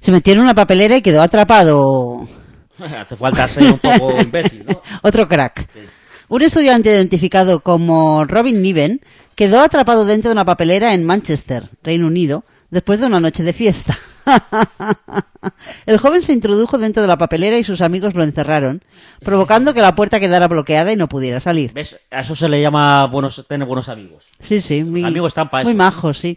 C: Se metió en una papelera y quedó atrapado.
B: Hace falta ser un poco imbécil, ¿no?
C: Otro crack.
B: Sí.
C: Un estudiante identificado como Robin Niven quedó atrapado dentro de una papelera en Manchester, Reino Unido, después de una noche de fiesta. El joven se introdujo dentro de la papelera y sus amigos lo encerraron, provocando que la puerta quedara bloqueada y no pudiera salir.
B: ¿Ves? A eso se le llama tener buenos amigos.
C: Sí, sí,
B: Los amigos están para
C: muy
B: eso.
C: majos, sí.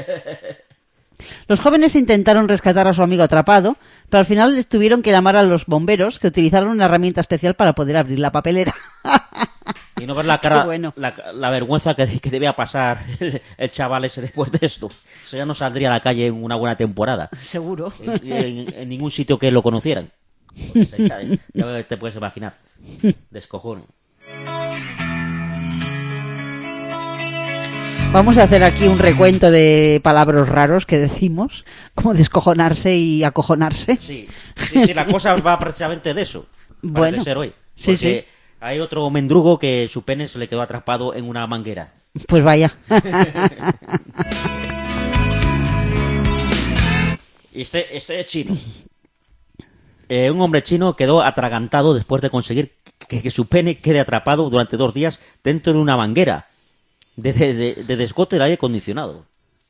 C: Los jóvenes intentaron rescatar a su amigo atrapado, pero al final les tuvieron que llamar a los bomberos, que utilizaron una herramienta especial para poder abrir la papelera.
B: Y no ver la cara,
C: Qué bueno.
B: la vergüenza que debía pasar el chaval ese después de esto. Eso ya no saldría a la calle en una buena temporada.
C: Seguro.
B: En ningún sitio que lo conocieran. Pues ya te puedes imaginar. Descojón.
C: Vamos a hacer aquí un recuento de palabras raros que decimos, como descojonarse y acojonarse.
B: Sí, la cosa va precisamente de eso.
C: Bueno,
B: Parece ser hoy.
C: sí,
B: Porque hay otro mendrugo que su pene se le quedó atrapado en una manguera.
C: Pues vaya.
B: Este es chino. Un hombre chino quedó atragantado después de conseguir que su pene quede atrapado durante 2 días dentro de una manguera de desgote del aire acondicionado.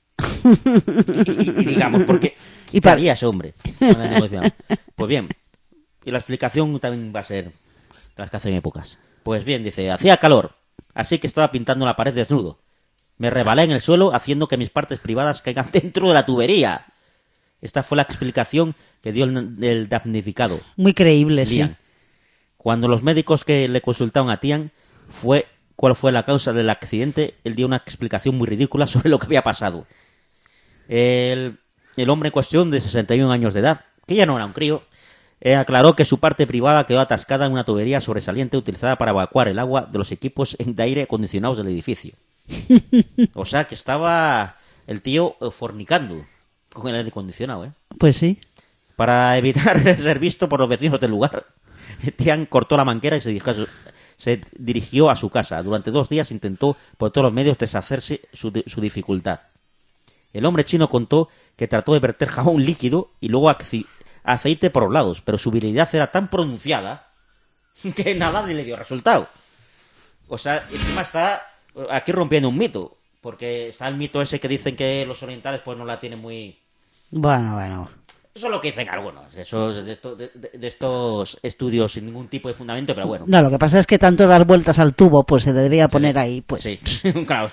B: y digamos, porque ¿qué haría ese hombre con el aire acondicionado? Pues bien, y la explicación también va a ser de las que hacen épocas. Pues bien, dice, hacía calor, así que estaba pintando la pared desnudo. Me rebalé en el suelo haciendo que mis partes privadas caigan dentro de la tubería. Esta fue la explicación que dio el damnificado.
C: Muy creíble,
B: Tian.
C: sí.
B: Cuando los médicos que le consultaron a Tian cuál fue la causa del accidente, él dio una explicación muy ridícula sobre lo que había pasado. El hombre en cuestión, de 61 años de edad, que ya no era un crío, aclaró que su parte privada quedó atascada en una tubería sobresaliente utilizada para evacuar el agua de los equipos de aire acondicionados del edificio. O sea que estaba el tío fornicando con el aire acondicionado, ¿eh?
C: Pues sí.
B: Para evitar ser visto por los vecinos del lugar, Tian cortó la manguera y se dirigió a su casa. Durante 2 días intentó por todos los medios deshacerse su dificultad. El hombre chino contó que trató de verter jabón líquido y luego aceite por los lados, pero su virilidad era tan pronunciada que nada le dio resultado. O sea, encima está aquí rompiendo un mito, porque está el mito ese que dicen que los orientales pues no la tienen muy...
C: Bueno.
B: Eso es lo que dicen algunos, eso es de estos estudios sin ningún tipo de fundamento, pero bueno.
C: No, lo que pasa es que tanto dar vueltas al tubo, pues se le debía poner ahí, pues.
B: Sí, claro.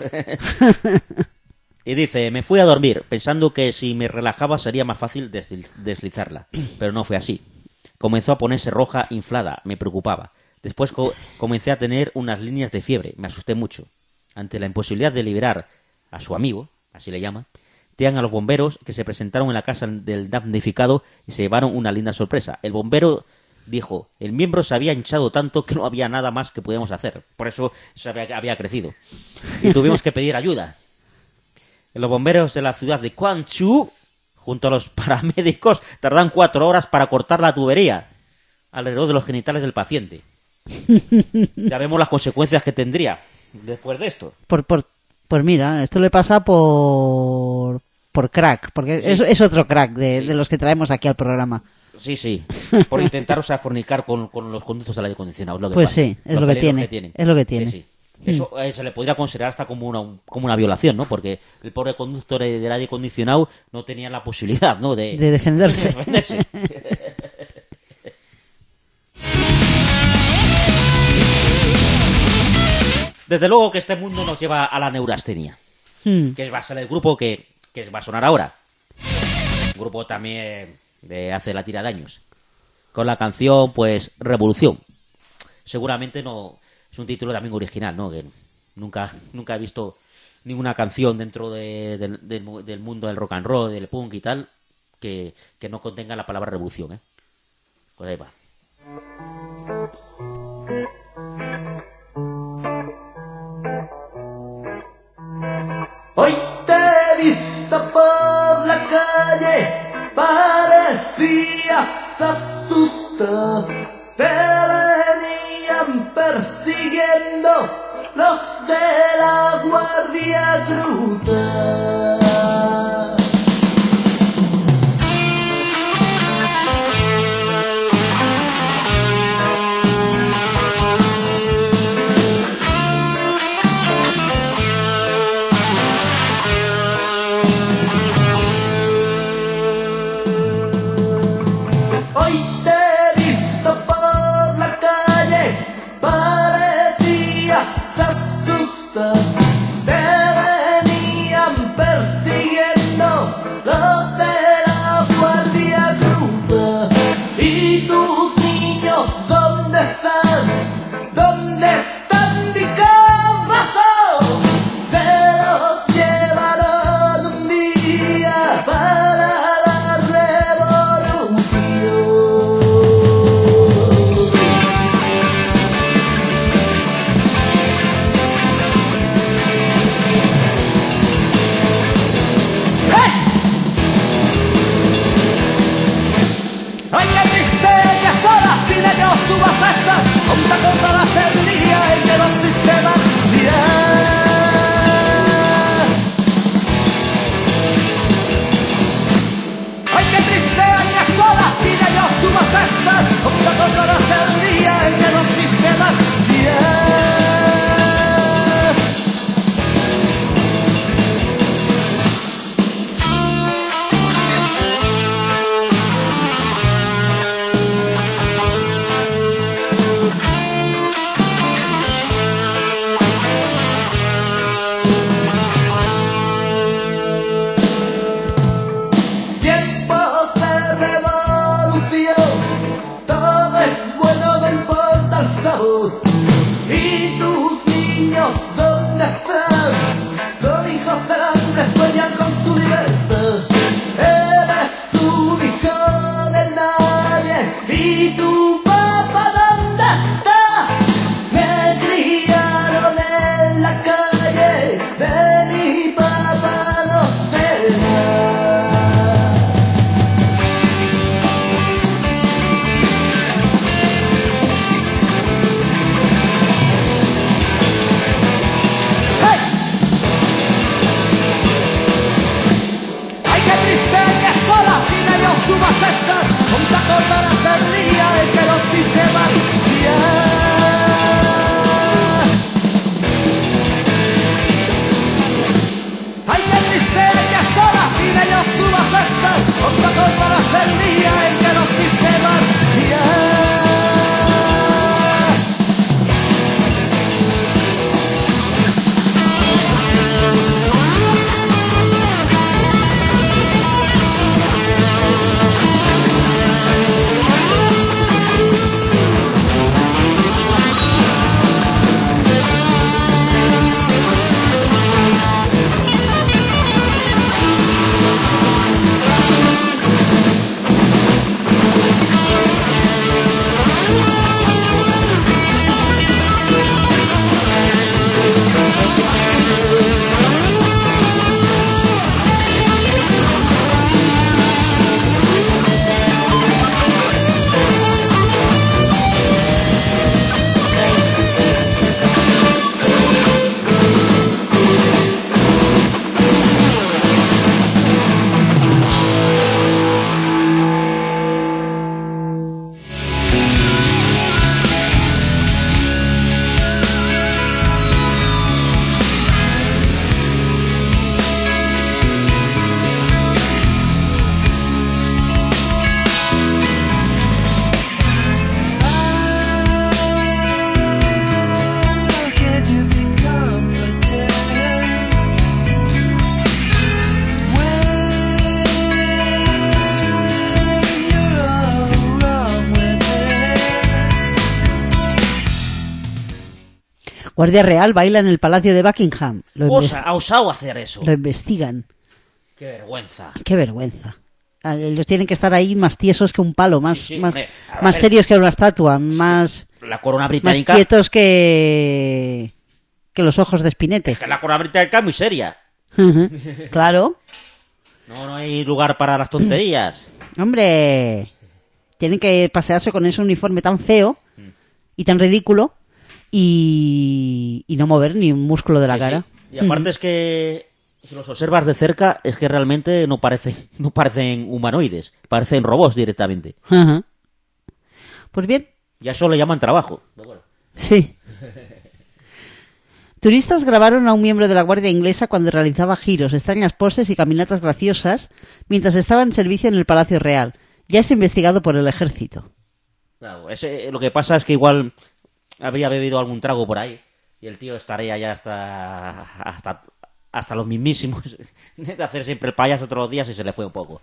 B: Y dice, me fui a dormir pensando que si me relajaba sería más fácil deslizarla, pero no fue así. Comenzó a ponerse roja, inflada, me preocupaba. Después comencé a tener unas líneas de fiebre, me asusté mucho. Ante la imposibilidad de liberar a su amigo, así le llama, Tian a los bomberos que se presentaron en la casa del damnificado y se llevaron una linda sorpresa. El bombero dijo, el miembro se había hinchado tanto que no había nada más que podíamos hacer. Por eso se había crecido. Y tuvimos que pedir ayuda. Los bomberos de la ciudad de Quanzhou, junto a los paramédicos, tardan 4 horas para cortar la tubería alrededor de los genitales del paciente. Ya vemos las consecuencias que tendría después de esto.
C: Pues mira, esto le pasa por crack, porque
B: Sí.
C: es otro crack de los que traemos aquí al programa.
B: Sí. Por intentar, fornicar con los conductos del aire acondicionado. Lo que
C: Pues
B: pasa.
C: sí, es
B: Los
C: lo que
B: peligros
C: tiene. Es lo que tiene.
B: Sí. Eso se le podría considerar hasta como una violación, ¿no? Porque el pobre conductor del aire acondicionado no tenía la posibilidad, ¿no? De
C: defenderse.
B: de defenderse. Desde luego que este mundo nos lleva a la neurastenia, que va a ser el grupo que va a sonar ahora. Un grupo también de hace la tira de años. Con la canción, pues, Revolución. Seguramente no es un título también original, ¿no? Que nunca he visto ninguna canción dentro del mundo del rock and roll, del punk y tal, que no contenga la palabra revolución, ¿eh? Pues ahí va.
D: Hoy te he visto por la calle, parecías asustado. Te venían persiguiendo los de la Guardia Cruzada. estas, aún te acordarás el día en que nos viste marchar. Tiempos de revolución, todo es bueno, no importa el sabor. ¿Y tus niños dónde están? Son hijos del hambre, sueñan con su libertad. Eres tu hijo de nadie. ¿Y tu papá dónde está? Me criaron en la calle, de mi papá no sé nada. ¡Hey! ¡Ay, qué triste que sola sin ellos tú vas a estar! Aún te acordarás el día en que los viste marchar. ¡Ay, qué triste que sola sin ellos tú vas a estar! Aún te acordarás el día en que los viste marchar. Guardia Real baila en el Palacio de Buckingham.
B: Ha osado hacer eso.
C: Lo investigan.
B: Qué vergüenza.
C: Qué vergüenza. Ellos tienen que estar ahí más tiesos que un palo, más
B: hombre,
C: más serios que una estatua, más
B: la corona británica,
C: más quietos que los ojos de Spinete.
B: Es que la corona británica es muy seria.
C: Claro.
B: No hay lugar para las tonterías.
C: Hombre, tienen que pasearse con ese uniforme tan feo y tan ridículo y no mover ni un músculo de la cara.
B: Sí. Y aparte es que si los observas de cerca es que realmente no parecen humanoides, parecen robots directamente.
C: Pues bien.
B: Ya eso le llaman trabajo.
C: Sí. Turistas grabaron a un miembro de la Guardia Inglesa cuando realizaba giros, extrañas poses y caminatas graciosas mientras estaba en servicio en el Palacio Real. Ya es investigado por el ejército.
B: Claro, lo que pasa es que igual había bebido algún trago por ahí y el tío estaría ya hasta los mismísimos de hacer siempre el payaso todos los días y se le fue un poco.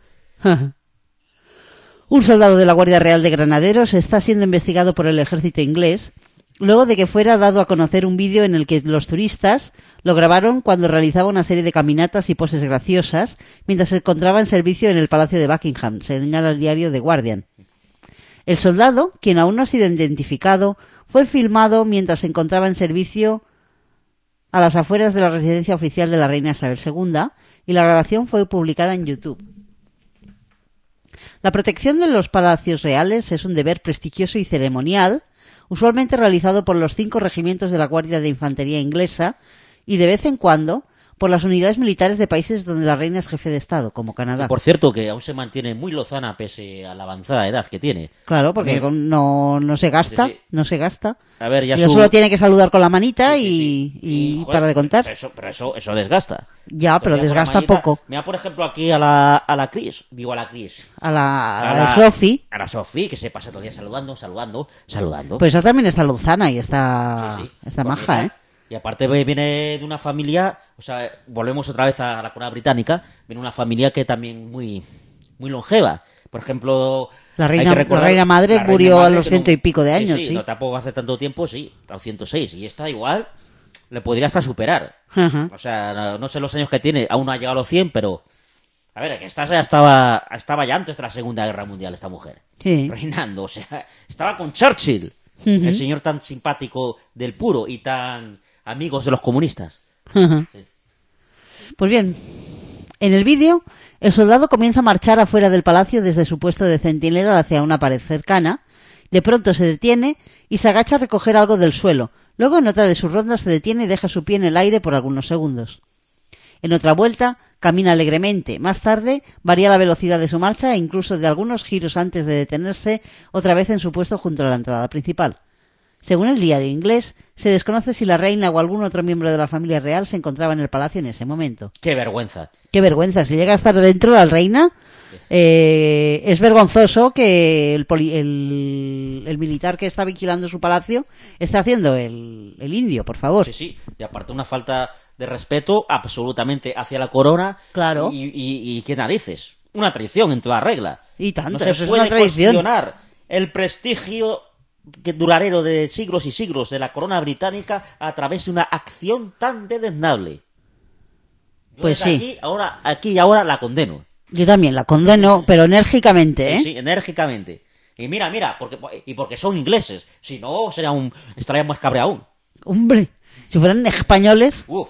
C: Un soldado de la Guardia Real de Granaderos está siendo investigado por el ejército inglés luego de que fuera dado a conocer un vídeo en el que los turistas lo grabaron cuando realizaba una serie de caminatas y poses graciosas mientras se encontraba en servicio en el Palacio de Buckingham, señala el diario The Guardian. El soldado, quien aún no ha sido identificado, fue filmado mientras se encontraba en servicio a las afueras de la residencia oficial de la reina Isabel II y la grabación fue publicada en YouTube. La protección de los palacios reales es un deber prestigioso y ceremonial, usualmente realizado por los 5 regimientos de la Guardia de Infantería inglesa y de vez en cuando por las unidades militares de países donde la reina es jefe de Estado, como Canadá.
B: Por cierto, que aún se mantiene muy lozana pese a la avanzada edad que tiene.
C: Claro, porque no se gasta,
B: Sí, sí.
C: no se gasta.
B: A ver, ya
C: Ella
B: su-
C: solo tiene que saludar con la manita
B: Sí.
C: y
B: joder,
C: para de contar.
B: Pero eso desgasta.
C: Ya, pero
B: Todavía con la
C: desgasta
B: manita-
C: poco.
B: Mira, por ejemplo, aquí a la Cris. Digo a la Cris.
C: A la Sophie,
B: A la Sophie, que se pasa todo el día saludando.
C: pues esa también está lozana y está,
B: Sí, sí.
C: está
B: Pues
C: maja,
B: mira,
C: ¿eh?
B: Y aparte viene de una familia, o sea, volvemos otra vez a la corona británica, viene una familia que también muy longeva. Por ejemplo,
C: La
B: hay
C: reina-
B: que recordar-
C: la reina madre
B: la reina
C: murió a
B: madre
C: los
B: que
C: 100 y pico de años, sí.
B: No tampoco hace tanto tiempo, sí, a los 106. Y esta igual le podría hasta superar.
C: Ajá.
B: O sea, no sé los años que tiene, aún no ha llegado a los 100, pero... A ver, que esta ya estaba ya antes de la Segunda Guerra Mundial, esta mujer.
C: Sí.
B: Reinando, o sea, estaba con Churchill,
C: Ujú.
B: el señor tan simpático del puro y tan amigos de los comunistas.
C: Ajá.
B: Sí.
C: Pues bien, en el vídeo, el soldado comienza a marchar afuera del palacio desde su puesto de centinela hacia una pared cercana. De pronto se detiene y se agacha a recoger algo del suelo. Luego, en otra de sus rondas, se detiene y deja su pie en el aire por algunos segundos. En otra vuelta, camina alegremente. Más tarde, varía la velocidad de su marcha e incluso de algunos giros antes de detenerse otra vez en su puesto junto a la entrada principal. Según el diario inglés, se desconoce si la reina o algún otro miembro de la familia real se encontraba en el palacio en ese momento.
B: ¡Qué vergüenza!
C: Qué vergüenza, si llega a estar dentro la reina, es vergonzoso que el militar que está vigilando su palacio esté haciendo el indio, por favor.
B: Sí, sí, y aparte una falta de respeto absolutamente hacia la corona.
C: Claro.
B: Y qué narices. Una traición en toda regla.
C: Y tanto,
B: no se
C: eso es
B: puede
C: una traición.
B: cuestionar el prestigio duradero de siglos y siglos de la corona británica a través de una acción tan desdeñable. Yo
C: Pues
B: desde
C: sí.
B: Aquí y ahora la condeno.
C: Yo también la condeno, pero enérgicamente, ¿eh?
B: Sí, enérgicamente. Y mira, porque son ingleses. Si no, estaría más cabreado aún.
C: Hombre, si fueran españoles.
B: Uf.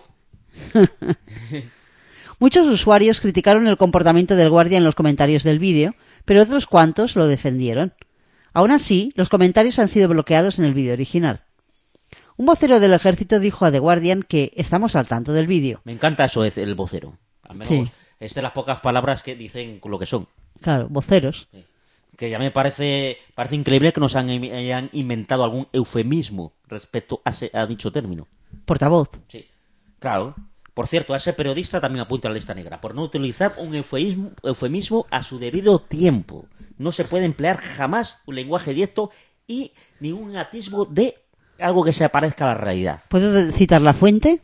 C: Muchos usuarios criticaron el comportamiento del guardia en los comentarios del vídeo, pero otros cuantos lo defendieron. Aún así, los comentarios han sido bloqueados en el vídeo original. Un vocero del ejército dijo a The Guardian que estamos al tanto del vídeo.
B: Me encanta eso, es el vocero. Al menos
C: Sí.
B: es de las pocas palabras que dicen lo que son.
C: Claro, voceros.
B: Que ya me parece increíble que nos hayan inventado algún eufemismo respecto a dicho término.
C: Portavoz.
B: Sí, claro. Por cierto, a ese periodista también apunta a la lista negra por no utilizar un eufemismo a su debido tiempo. No se puede emplear jamás un lenguaje directo y ningún atisbo de algo que se parezca a la realidad.
C: ¿Puedo citar la fuente?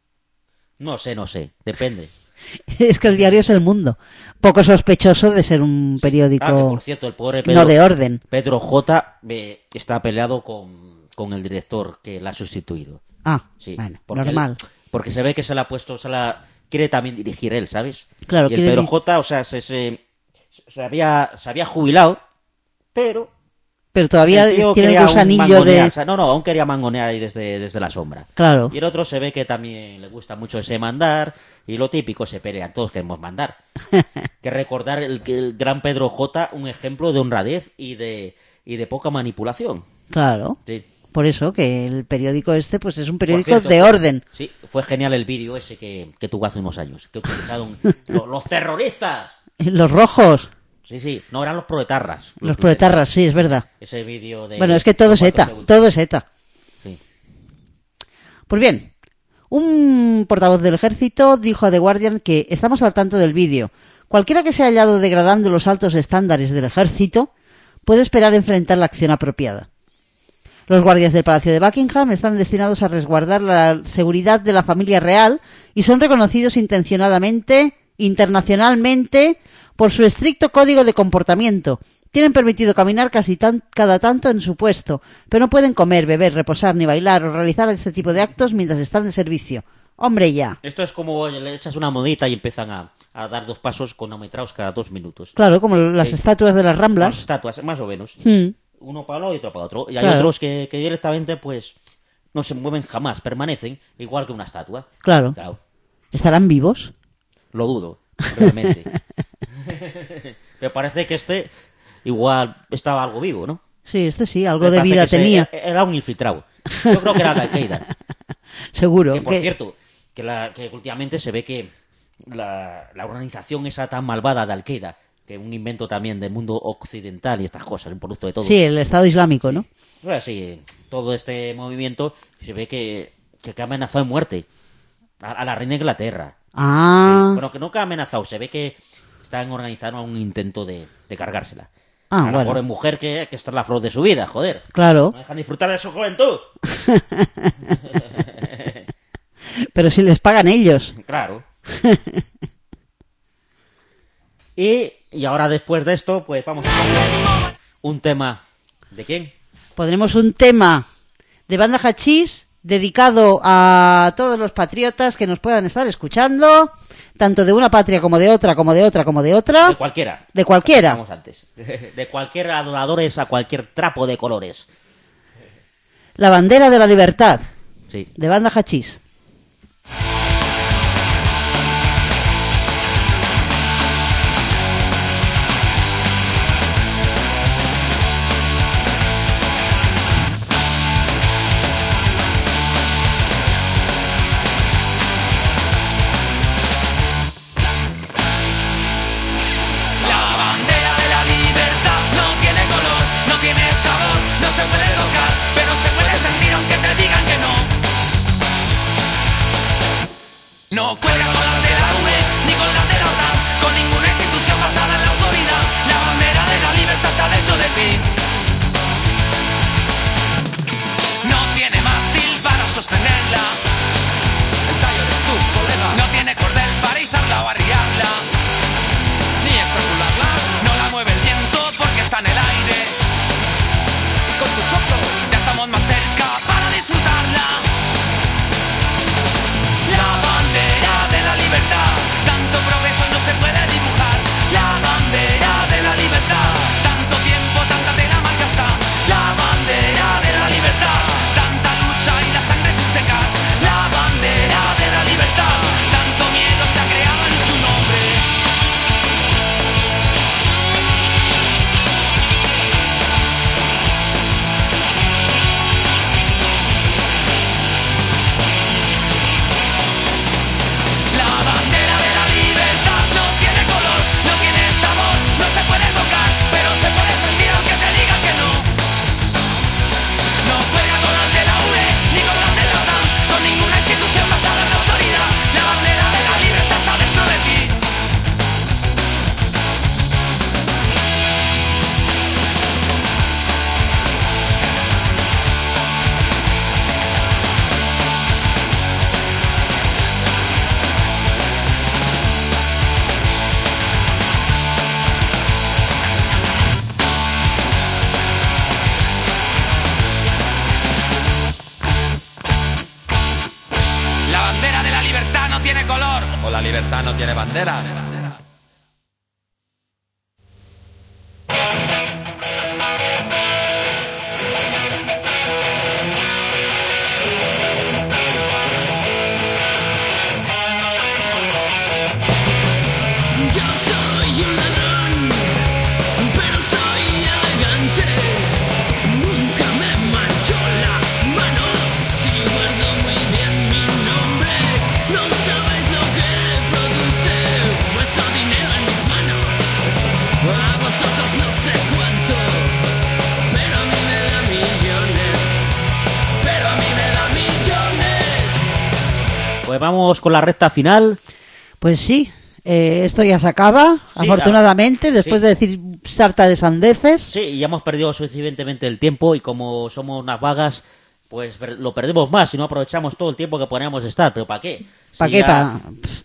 B: No sé, depende.
C: Es que el diario es El Mundo. Poco sospechoso de ser un periódico
B: Ah, que por cierto, el pobre Pedro,
C: no de orden.
B: Pedro J. Está peleado con el director que la ha sustituido.
C: Ah,
B: Sí,
C: bueno,
B: porque
C: normal.
B: Porque se ve que se la ha puesto, quiere también dirigir él, ¿sabes?
C: Claro,
B: y el
C: quiere
B: Pedro J, o sea, se había jubilado, pero
C: todavía
B: el tío
C: tiene el
B: quería
C: gusanillo
B: mangonear,
C: de...
B: o sea, no, aún quería mangonear ahí desde la sombra.
C: Claro.
B: Y el otro se ve que también le gusta mucho ese mandar, y lo típico, se pelean, todos queremos mandar. Que recordar que el gran Pedro J, un ejemplo de honradez y de poca manipulación.
C: Claro.
B: Sí.
C: Por eso que el periódico pues es un periódico
B: Por cierto,
C: de orden.
B: Sí, fue genial el vídeo ese que tuvo hace unos años, que utilizaron los terroristas.
C: Los rojos.
B: Sí, no eran los proetarras.
C: Los proetarras, sí, es verdad.
B: Ese vídeo de...
C: Bueno, es que todo es
B: 4
C: ETA,
B: segundos.
C: todo es ETA.
B: Sí.
C: Pues bien, un portavoz del ejército dijo a The Guardian que estamos al tanto del vídeo. Cualquiera que se haya hallado degradando los altos estándares del ejército puede esperar enfrentar la acción apropiada. Los guardias del Palacio de Buckingham están destinados a resguardar la seguridad de la familia real y son reconocidos internacionalmente, por su estricto código de comportamiento. Tienen permitido caminar cada tanto en su puesto, pero no pueden comer, beber, reposar, ni bailar o realizar este tipo de actos mientras están de servicio. ¡Hombre, ya!
B: Esto es como le echas una monedita y empiezan a dar 2 pasos cronometrados cada 2 minutos.
C: Claro, como las
B: Sí.
C: estatuas de las
B: Las
C: Ramblas.
B: estatuas, más o menos. Uno para uno y otro para otro. Y hay
C: Claro.
B: otros que directamente, pues, no se mueven jamás, permanecen igual que una estatua.
C: Claro. ¿Estarán vivos?
B: Lo dudo, realmente. Me parece que igual estaba algo vivo, ¿no?
C: Sí, sí, algo
B: Me
C: de
B: parece
C: vida
B: que
C: tenía.
B: era un infiltrado. Yo creo que era Al-Qaeda.
C: Seguro.
B: Que, por cierto, que últimamente se ve que la organización esa tan malvada de Al-Qaeda, que es un invento también del mundo occidental y estas cosas, un producto de todo.
C: Sí, el Estado Islámico, ¿no?
B: Bueno, sí, todo este movimiento se ve que ha amenazado de muerte a la reina de Inglaterra.
C: Ah.
B: Sí, bueno, que no que ha amenazado, se ve que están organizando un intento de cargársela.
C: Ah,
B: A la
C: bueno.
B: pobre mujer que está en la flor de su vida, joder.
C: Claro.
B: No dejan disfrutar de su juventud.
C: Pero si les pagan ellos.
B: Claro. Y ahora después de esto, pues vamos a poner un tema. ¿De quién?
C: Pondremos un tema de Banda Hachís dedicado a todos los patriotas que nos puedan estar escuchando, tanto de una patria como de otra, como de otra, como de otra.
B: De cualquiera.
C: De cualquiera.
B: Vamos antes. De cualquier adoradores a cualquier trapo de colores.
C: La bandera de la libertad.
B: Sí.
C: De Banda Hachís.
J: La bandera de la libertad no tiene color, no tiene sabor, no se puede tocar, pero se puede sentir aunque te digan que no. No cuelga con las de la UE ni con las de la OTAN, con ninguna institución basada en la autoridad. La bandera de la libertad está dentro de ti. No tiene mástil para sostenerla. El tallo eres tú, colega. No tiene cordel para izarla o arriarla. Ni estrangularla. No la mueve el viento porque está en el aire. Y con tu soplo ya estamos más cerca para disfrutarla. La bandera de la libertad, tanto progreso no se puede dibujar. La bandera de la libertad, tanto tiempo, tanta tela marca está. La bandera de la libertad, tanta lucha y la sangre sin secar. La bandera de la libertad, tanto miedo se ha creado en su nombre. La bandera de la libertad no tiene color, no tiene sabor, no se puede tocar, pero se puede sentir aunque te digan que no. No juega con las de la UE ni con las de la OTAN, con ninguna institución basada en la autoridad. La bandera de la libertad está dentro de ti. La bandera de la libertad no tiene color, o la libertad no tiene bandera.
D: Yo soy un ladrón, pero soy elegante. Nunca me mancho las manos y guardo muy bien mi nombre. No sabéis lo que produce vuestro dinero en mis manos. A vosotros no sé cuánto, pero a mí me da millones. Pero a mí me da millones.
B: Pues vamos con la recta final.
C: Pues sí, esto ya se acaba,
B: Sí,
C: afortunadamente, después
B: sí.
C: de decir sarta de sandeces.
B: Sí, ya hemos perdido suficientemente el tiempo y como somos unas vagas, pues lo perdemos más y no aprovechamos todo el tiempo que podríamos estar. ¿Pero para qué?
C: ¿Para
B: Si
C: qué?
B: ya-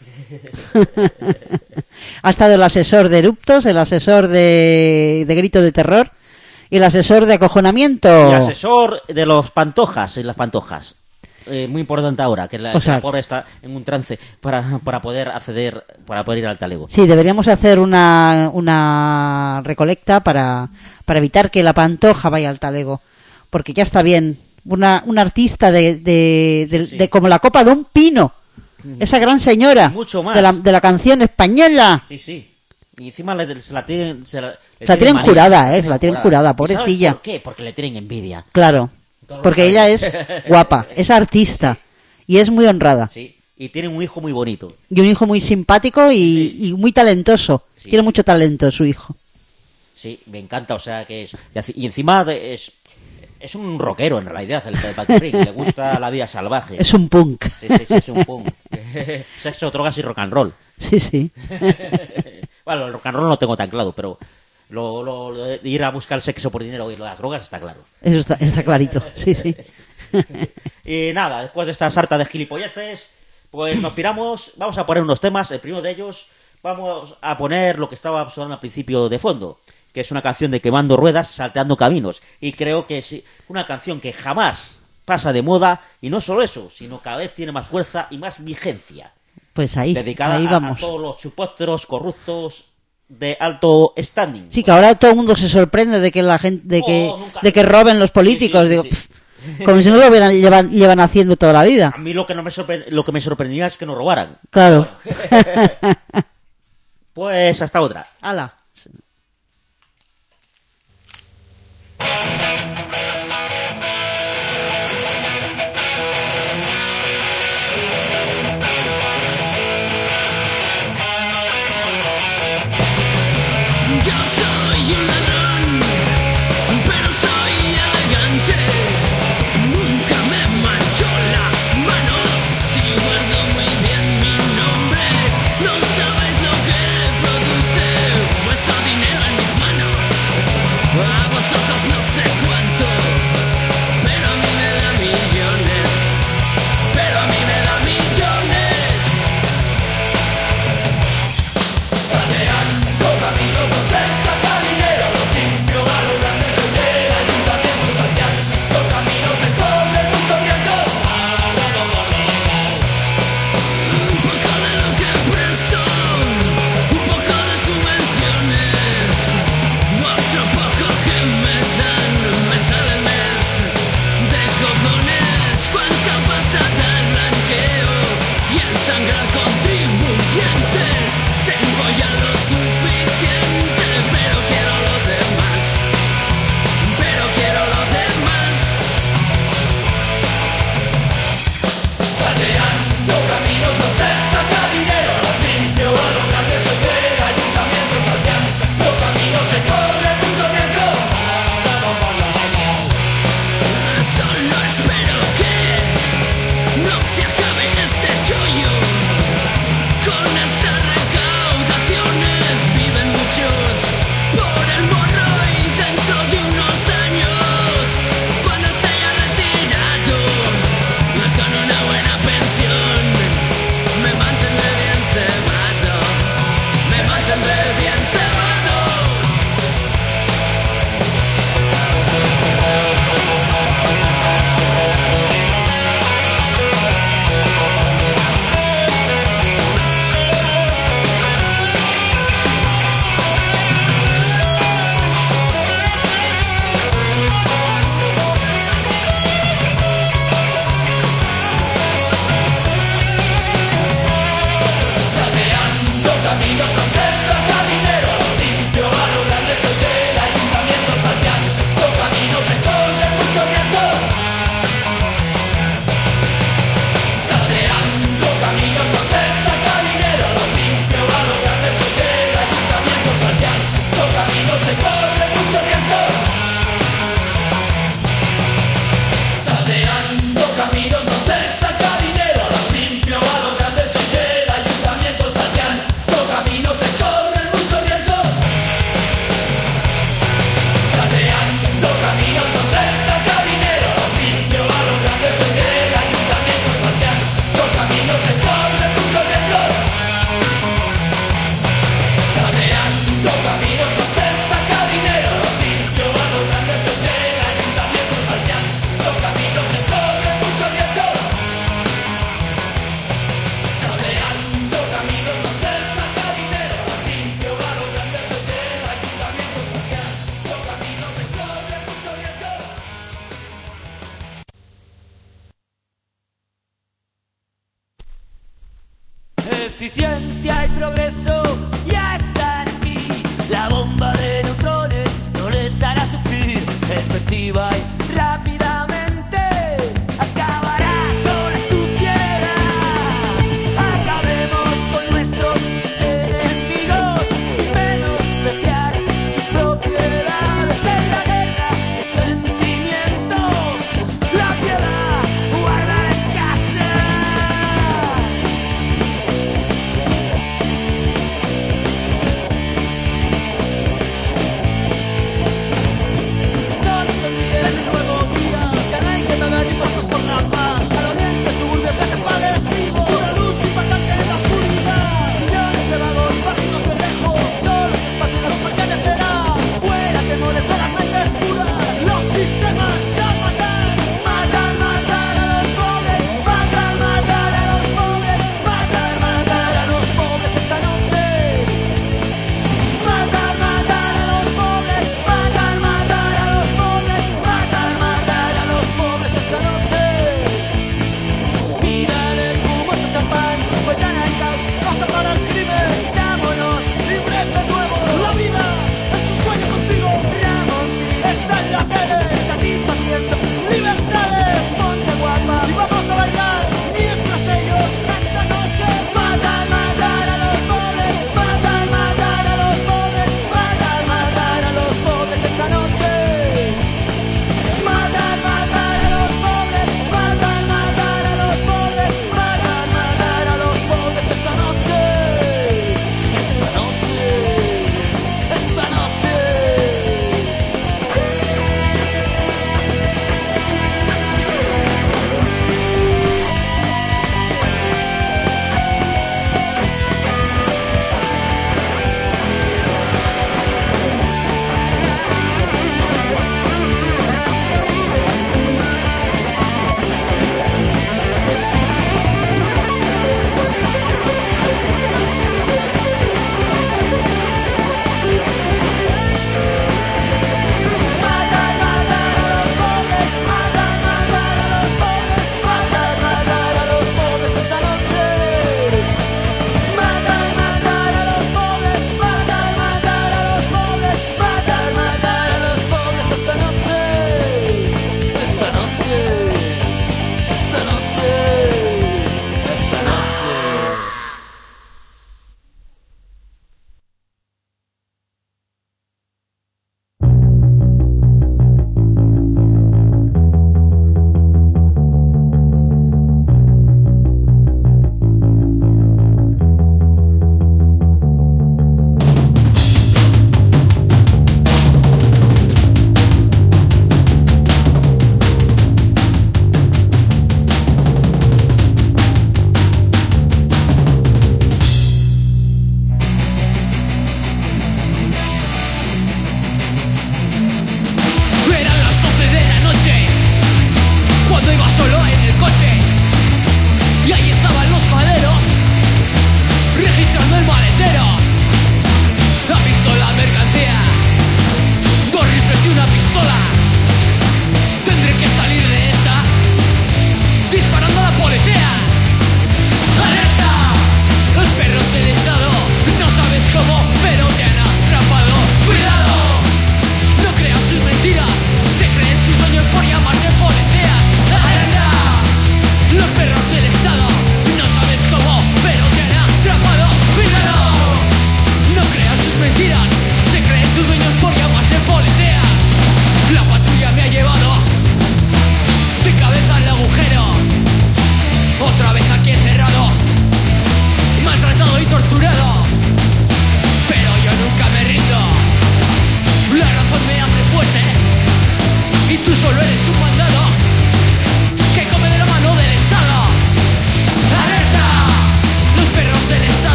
C: Ha estado el asesor de eruptos, el asesor de grito de terror y el asesor de acojonamiento.
B: Y asesor de los pantojas y las pantojas. Muy importante ahora, que
C: O
B: que
C: sea,
B: la pobre está en un trance para poder acceder, para poder ir al talego.
C: Sí, deberíamos hacer una recolecta para evitar que la pantoja vaya al talego. Porque ya está bien. Un artista de como la copa de un pino. Esa gran señora.
B: Mucho más.
C: De la canción española.
B: Sí, sí. Y encima se la tienen... Se la
C: tienen
B: manía.
C: jurada, la tienen jurada,
B: ¿Y sabes
C: pobrecilla.
B: por qué? Porque le tienen envidia.
C: Claro.
B: Todos lo
C: Porque ella es
B: sabemos.
C: guapa, es artista. Y es muy honrada.
B: Sí. y tiene un hijo muy bonito.
C: Y un hijo muy simpático y muy talentoso.
B: Sí.
C: Tiene mucho talento su hijo.
B: Sí, me encanta, o sea que es... Y encima es un rockero en realidad, el Patrick, le gusta la vida salvaje.
C: Es un punk.
B: Sí, es un punk. Sexo, drogas y rock and roll.
C: Sí.
B: Bueno, el rock and roll no lo tengo tan claro, pero lo de ir a buscar el sexo por dinero y lo de las drogas está claro.
C: Eso está clarito, sí.
B: Y nada, después de esta sarta de gilipolleces, pues nos piramos, vamos a poner unos temas. El primero de ellos, vamos a poner lo que estaba sonando al principio de fondo, que es una canción de Quemando Ruedas, Salteando Caminos. Y creo que es una canción que jamás pasa de moda, y no solo eso, sino cada vez tiene más fuerza y más vigencia.
C: Pues ahí
B: Dedicada
C: vamos.
B: a todos los chupósteros corruptos de alto standing.
C: Sí, que ahora todo el mundo se sorprende de que la gente, de que roben los políticos.
B: Sí.
C: Digo, como si no lo llevan haciendo toda la vida.
B: A mí lo que me sorprendía es que no robaran.
C: Claro.
B: Bueno. Pues hasta otra.
C: ¡Hala!
D: Yo soy un ladrón, pero soy elegante. Nunca me mancho las manos y guardo muy bien mi nombre. No sabéis lo que produce vuestro dinero en mis manos. A vosotros no sé cuánto, pero a mí me da millones. Pero a mí me da millones. Salteando caminos no se saca dinero, lo limpio a lo grande soy del ayuntamiento. Salteando caminos se corre mucho riesgo. Un poco de lo que presto, un poco de subvenciones, otro poco que me dan, me sale el mes de cojones. Cuánta pasta da el blanqueo y el sangre a contribuyentes. Tengo ya lo suficiente, pero quiero lo demás. Pero quiero lo demás. Salteando caminos no se saca dinero, lo limpio a lo grande soy del ayuntamiento. Salteando caminos se corre mucho riesgo. Solo espero que no se acabe este chollo. Con estas recaudaciones viven muchos por el morro y dentro de unos años, cuando esté ya retirado, con una buena pensión, me mantendré bien cebado. Me mantendré bien cebado. Salteando caminos no se saca dinero, lo limpio a lo grande soy del ayuntamiento. Salteando caminos se corre mucho riesgo. Salteando caminos no se saca dinero, lo limpio a lo grande soy del ayuntamiento. Salteando caminos se corre mucho riesgo. Salteando caminos no se saca dinero, lo limpio a lo grande soy del ayuntamiento. Salteando caminos se corre mucho riesgo. Salteando caminos no se saca dinero, lo limpio a lo grande soy del ayuntamiento. Salteando caminos se corre mucho riesgo. Salteando caminos no se saca dinero, lo limpio a lo grande soy del ayuntamiento. Salteando caminos se corre mucho riesgo. Salteando caminos no se saca dinero, lo limpio a lo grande soy del ayuntamiento. Salteando caminos se corre mucho riesgo.
J: Eficiencia y progreso ya están aquí. La bomba de neutrones no les hará sufrir. Efectiva y rápidamente acabará con la suciedad.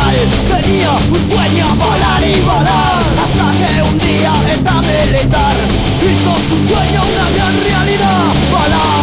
J: ideal. Tenía un sueño, volar y volar, hasta que un día ETA militar hizo su sueño una gran realidad. Volar.